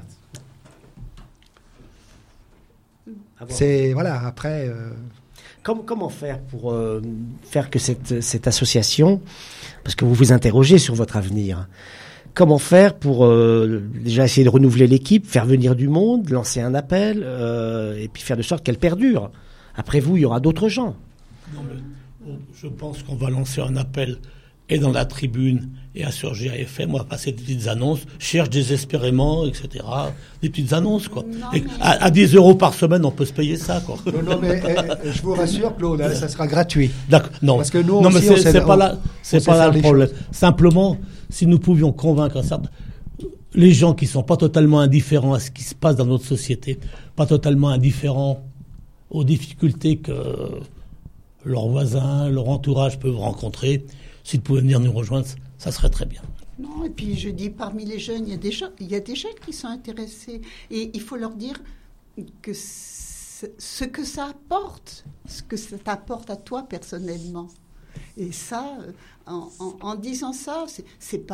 C'est voilà. Après. Comment faire pour faire que cette association, parce que vous vous interrogez sur votre avenir. Comment faire pour déjà essayer de renouveler l'équipe, faire venir du monde, lancer un appel, et puis faire de sorte qu'elle perdure. Après vous, il y aura d'autres gens. Non, mais je pense qu'on va lancer un appel et dans la tribune et sur GAFM, on va passer des petites annonces, cherche désespérément, etc. Des petites annonces, quoi. Et à 10 € par semaine, on peut se payer ça, quoi. Non, mais je vous rassure, Claude, hein, ça sera gratuit. D'accord. Non, parce que nous non, aussi, c'est pas là le problème. Simplement, si nous pouvions convaincre les gens qui sont pas totalement indifférents à ce qui se passe dans notre société, pas totalement indifférents aux difficultés leurs voisins, leur entourage peuvent rencontrer. S'ils pouvaient venir nous rejoindre, ça serait très bien. Non, et puis je dis, parmi les jeunes, il y a des jeunes qui sont intéressés. Et il faut leur dire que ce que ça apporte, ce que ça t'apporte à toi personnellement. Et ça, en disant ça, c'est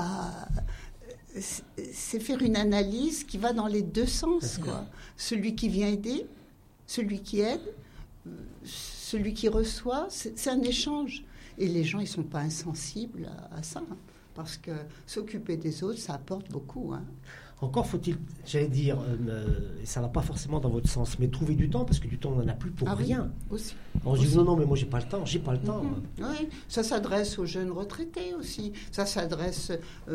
faire une analyse qui va dans les deux sens, quoi. Celui qui vient aider, celui qui aide, celui qui reçoit, c'est un échange. Et les gens, ils ne sont pas insensibles à ça, hein, parce que s'occuper des autres, ça apporte beaucoup, hein. Encore faut-il, j'allais dire, et ça ne va pas forcément dans votre sens, mais trouver du temps, parce que du temps, on n'en a plus pour rien. Aussi. On se dit non, mais moi, j'ai pas le temps. Oui, ça s'adresse aux jeunes retraités aussi. Ça s'adresse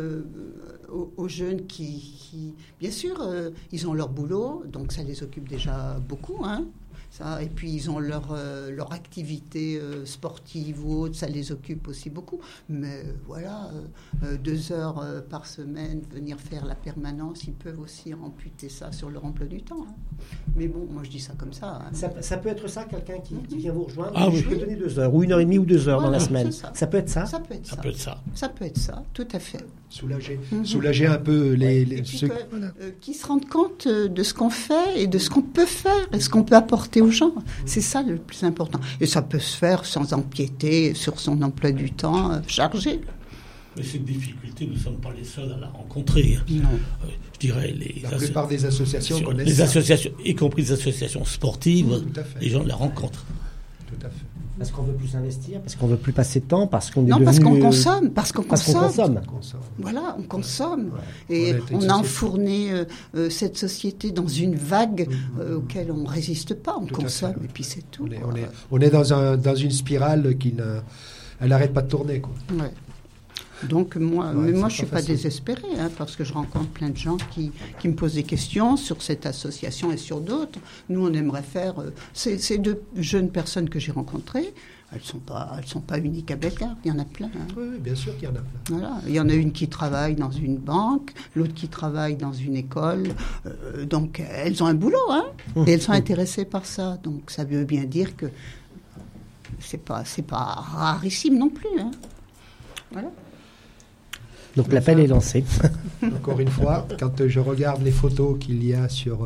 aux jeunes qui bien sûr, ils ont leur boulot, donc ça les occupe déjà beaucoup, hein. Ça, et puis ils ont leur activité sportive ou autre, ça les occupe aussi beaucoup. Mais voilà, 2 heures par semaine, venir faire la permanence, ils peuvent aussi amputer ça sur leur emploi du temps, hein. Mais bon, moi je dis ça comme ça, hein. Ça peut être ça, quelqu'un qui vient vous rejoindre. Ah, oui. Je peux donner 2 heures, ou 1h30 ou 2 heures dans la semaine. Ça peut être ça. Ça peut être ça, tout à fait. Soulager un peu ceux qui se rendent compte de ce qu'on fait et de ce qu'on peut faire et ce qu'on peut apporter aux gens. C'est ça le plus important. Et ça peut se faire sans empiéter sur son emploi du temps chargé. Mais cette difficulté, nous ne sommes pas les seuls à la rencontrer. Non. Je dirais la plupart des associations connaissent les ça. associations, y compris les associations sportives, les gens la rencontrent. Tout à fait. Parce qu'on veut plus investir, parce qu'on veut plus passer de temps, parce qu'on est devenu... parce qu'on consomme. Parce qu'on consomme. Voilà, on consomme. Ouais. Et on a enfourné cette société dans une vague auquel on ne résiste pas. On consomme, et puis c'est tout. On est dans une spirale qui n'arrête pas de tourner, quoi. Ouais. Donc moi je ne suis pas désespérée, hein, parce que je rencontre plein de gens qui me posent des questions sur cette association et sur d'autres. Nous, on aimerait faire... ces 2 jeunes personnes que j'ai rencontrées, elles sont pas uniques à Bellegarde, il y en a plein, hein. Oui, bien sûr qu'il y en a plein. Voilà. Il y en a une qui travaille dans une banque, l'autre qui travaille dans une école. Donc elles ont un boulot, hein, et elles sont intéressées par ça. Donc ça veut bien dire que c'est pas rarissime non plus, hein. Voilà. Donc l'appel est lancé. Encore une fois, quand je regarde les photos qu'il y a sur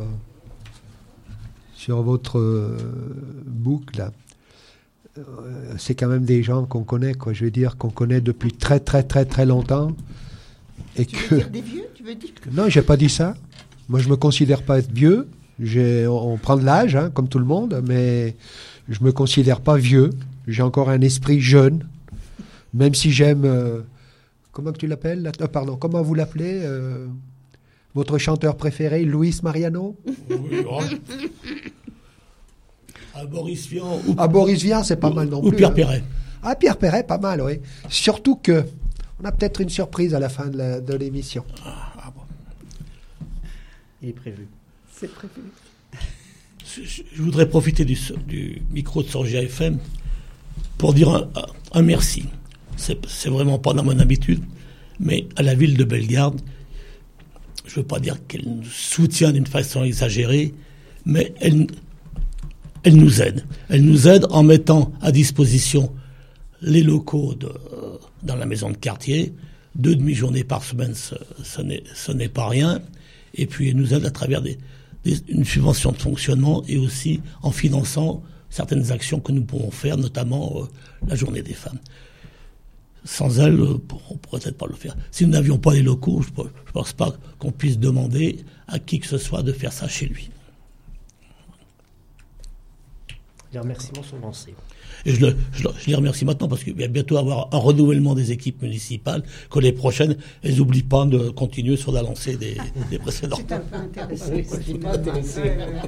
votre book, là, c'est quand même des gens qu'on connaît, quoi. Je veux dire qu'on connaît depuis très très très très longtemps. Et tu veux dire des vieux, tu veux dire que... Non, j'ai pas dit ça. Moi, je me considère pas être vieux. On prend de l'âge, hein, comme tout le monde, mais je me considère pas vieux. J'ai encore un esprit jeune, même si j'aime... comment que tu l'appelles? Comment vous l'appelez votre chanteur préféré, Luis Mariano? Oui, à Boris Vian. Boris Vian, c'est pas mal non plus. Ou Pierre Perret. Ah, Pierre Perret, pas mal, oui. Surtout que on a peut-être une surprise à la fin de l'émission. Bon. Il est prévu. C'est prévu. Je voudrais profiter du micro de Sorgia FM pour dire un merci. C'est vraiment pas dans mon habitude, mais à la ville de Bellegarde, je ne veux pas dire qu'elle nous soutient d'une façon exagérée, mais elle nous aide. Elle nous aide en mettant à disposition les locaux dans la maison de quartier. 2 demi-journées par semaine, ce n'est pas rien. Et puis elle nous aide à travers une subvention de fonctionnement et aussi en finançant certaines actions que nous pouvons faire, notamment la journée des femmes. Sans elle, on ne pourrait peut-être pas le faire. Si nous n'avions pas les locaux, je ne pense pas qu'on puisse demander à qui que ce soit de faire ça chez lui. Les remerciements sont lancés. Et je les remercie maintenant parce qu'il va bientôt avoir un renouvellement des équipes municipales, que les prochaines, elles n'oublient pas de continuer sur la lancée des précédentes. C'est un peu intéressant.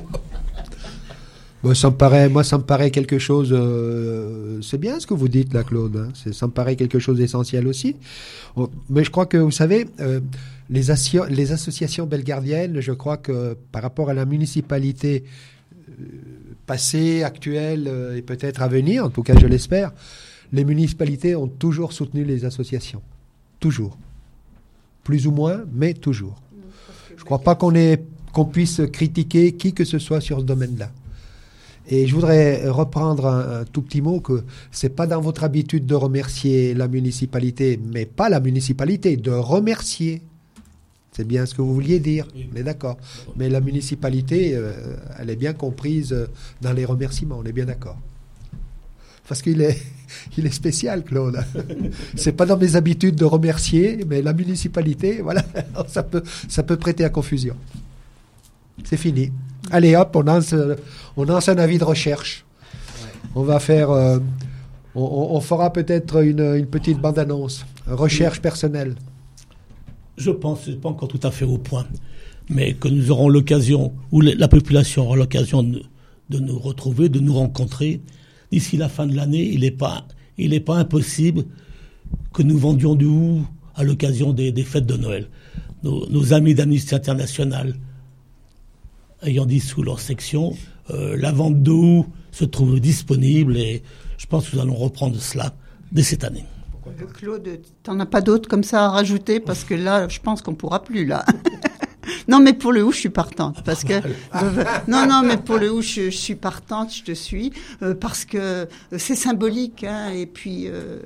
Bon, ça me paraît quelque chose... c'est bien ce que vous dites là, Claude. Hein. Ça me paraît quelque chose d'essentiel aussi. Mais je crois que, vous savez, les associations bellegardiennes, je crois que par rapport à la municipalité passée, actuelle et peut-être à venir, en tout cas je l'espère, les municipalités ont toujours soutenu les associations. Toujours. Plus ou moins, mais toujours. Je ne crois pas qu'on puisse critiquer qui que ce soit sur ce domaine-là. Et je voudrais reprendre un tout petit mot que c'est pas dans votre habitude de remercier la municipalité, mais pas la municipalité, de remercier. C'est bien ce que vous vouliez dire, on est d'accord. Mais la municipalité, elle est bien comprise dans les remerciements, on est bien d'accord. Parce qu'il est spécial, Claude. C'est pas dans mes habitudes de remercier, mais la municipalité, voilà, ça peut prêter à confusion. C'est fini. Allez hop, on lance un avis de recherche. Ouais. On va faire, on fera peut-être une petite bande-annonce. Recherche personnelle. Je pense, c'est pas encore tout à fait au point, mais que nous aurons l'occasion, ou la population aura l'occasion de nous retrouver, de nous rencontrer. D'ici la fin de l'année, il n'est pas impossible que nous vendions du hou à l'occasion des fêtes de Noël. Nos amis d'Amnesty International ayant dissous leur section, la vente de hou se trouve disponible et je pense que nous allons reprendre cela dès cette année. Claude, t'en as pas d'autres comme ça à rajouter parce que là, je pense qu'on pourra plus là. Non, mais pour le hou, je suis partante parce que non, mais pour le hou, je suis partante, je te suis parce que c'est symbolique, hein, et puis.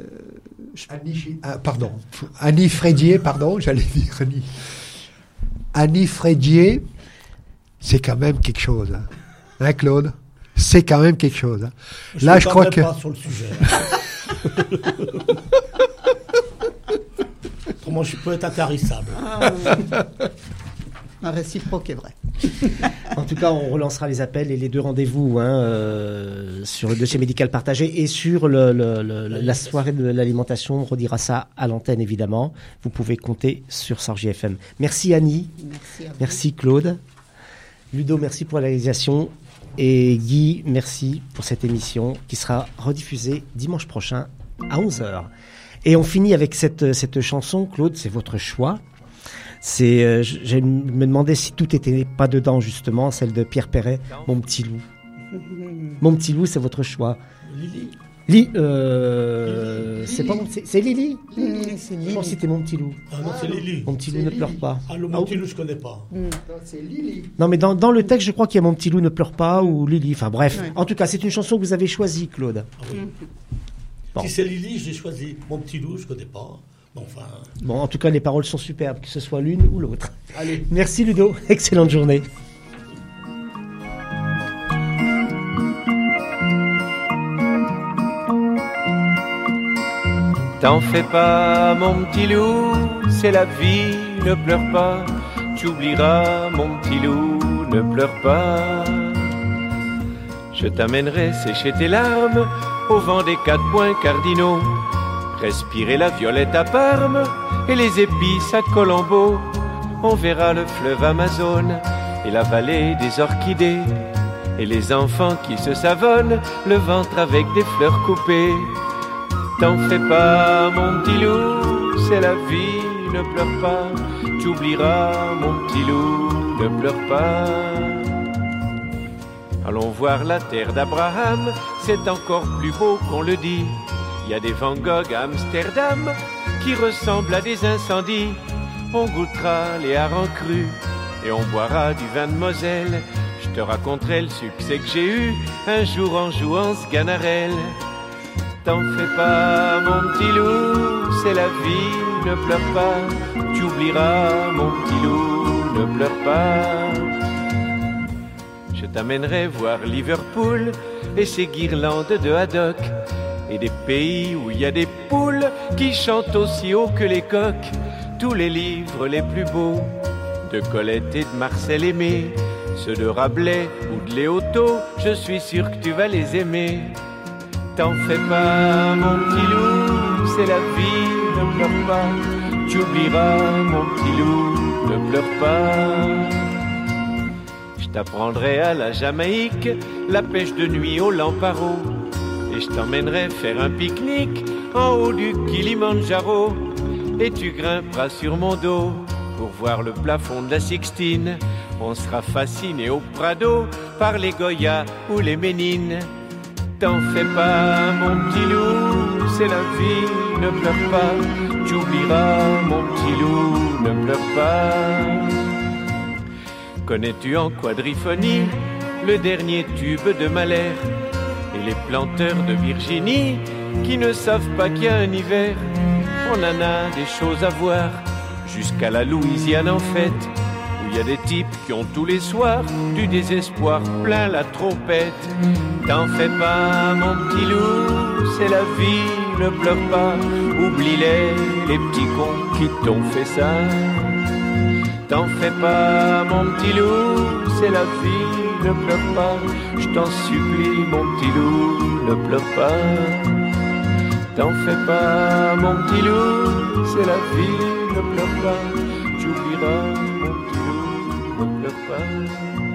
Annie Frédier, j'allais dire Annie. Annie Frédier, c'est quand même quelque chose, hein, Claude. C'est quand même quelque chose. Hein. Là, je crois que. Pas sur le sujet. Autrement, je peux être intarissable. Un réciproque est vrai. En tout cas, on relancera les appels et les 2 rendez-vous sur le dossier médical partagé et sur la soirée de l'alimentation. On redira ça à l'antenne, évidemment. Vous pouvez compter sur Sorgie FM. Merci Annie. Merci Claude. Ludo, merci pour la réalisation. Et Guy, merci pour cette émission qui sera rediffusée dimanche prochain à 11h. Et on finit avec cette chanson. Claude, c'est votre choix. Je me demandais si tout était pas dedans, justement, celle de Pierre Perret, Mon petit loup. Mon petit loup, c'est votre choix. Lily. C'est pas c'est Lily. C'est Lily. Je pense que c'était Mon petit loup. Ah non, c'est Lily. Mon petit loup ne pleure pas. Ah, Mon petit loup, je connais pas. Non, c'est Lily. Non, mais dans le texte, je crois qu'il y a Mon petit loup ne pleure pas ou Lily. Enfin bref. Ouais. En tout cas, c'est une chanson que vous avez choisie, Claude. Ah, oui. Bon. Si c'est Lily, j'ai choisi Mon petit loup, je connais pas. Enfin... Bon, en tout cas, les paroles sont superbes, que ce soit l'une ou l'autre. Allez. Merci Ludo, excellente journée. T'en fais pas, mon petit loup, c'est la vie, ne pleure pas. Tu oublieras, mon petit loup, ne pleure pas. Je t'amènerai sécher tes larmes au vent des 4 points cardinaux. Respirer la violette à Parme et les épices à Colombo. On verra le fleuve Amazone et la vallée des orchidées. Et les enfants qui se savonnent le ventre avec des fleurs coupées. T'en fais pas, mon petit loup, c'est la vie, ne pleure pas. Tu oublieras, mon petit loup, ne pleure pas. Allons voir la terre d'Abraham, c'est encore plus beau qu'on le dit. Il y a des Van Gogh à Amsterdam qui ressemblent à des incendies. On goûtera les harengs crus et on boira du vin de Moselle. Je te raconterai le succès que j'ai eu un jour en jouant ce Sganarelle. T'en fais pas, mon petit loup, c'est la vie, ne pleure pas. Tu oublieras, mon petit loup, ne pleure pas. Je t'amènerai voir Liverpool et ses guirlandes de haddock. Et des pays où il y a des poules qui chantent aussi haut que les coqs. Tous les livres les plus beaux de Colette et de Marcel Aimé, ceux de Rabelais ou de Léoto, je suis sûr que tu vas les aimer. T'en fais pas, mon petit loup, c'est la vie, ne pleure pas. Tu oublieras, mon petit loup, ne pleure pas. Je t'apprendrai à la Jamaïque la pêche de nuit au Lamparo. Et je t'emmènerai faire un pique-nique en haut du Kilimandjaro. Et tu grimperas sur mon dos pour voir le plafond de la Sixtine. On sera fasciné au Prado par les Goya ou les Ménines. T'en fais pas, mon petit loup, c'est la vie, ne pleure pas. Tu oublieras, mon petit loup, ne pleure pas. Connais-tu en quadriphonie le dernier tube de Mahler. Et les planteurs de Virginie qui ne savent pas qu'il y a un hiver. On en a des choses à voir, jusqu'à la Louisiane en fête, où il y a des types qui ont tous les soirs du désespoir plein la trompette. T'en fais pas mon petit loup, c'est la vie, ne pleure pas, oublie-les petits cons qui t'ont fait ça. T'en fais pas mon petit loup, c'est la vie, ne pleure pas, je t'en supplie mon petit loup, ne pleure pas. T'en fais pas mon petit loup, c'est la vie, ne pleure pas, j'oublierai mon petit loup, ne pleure pas.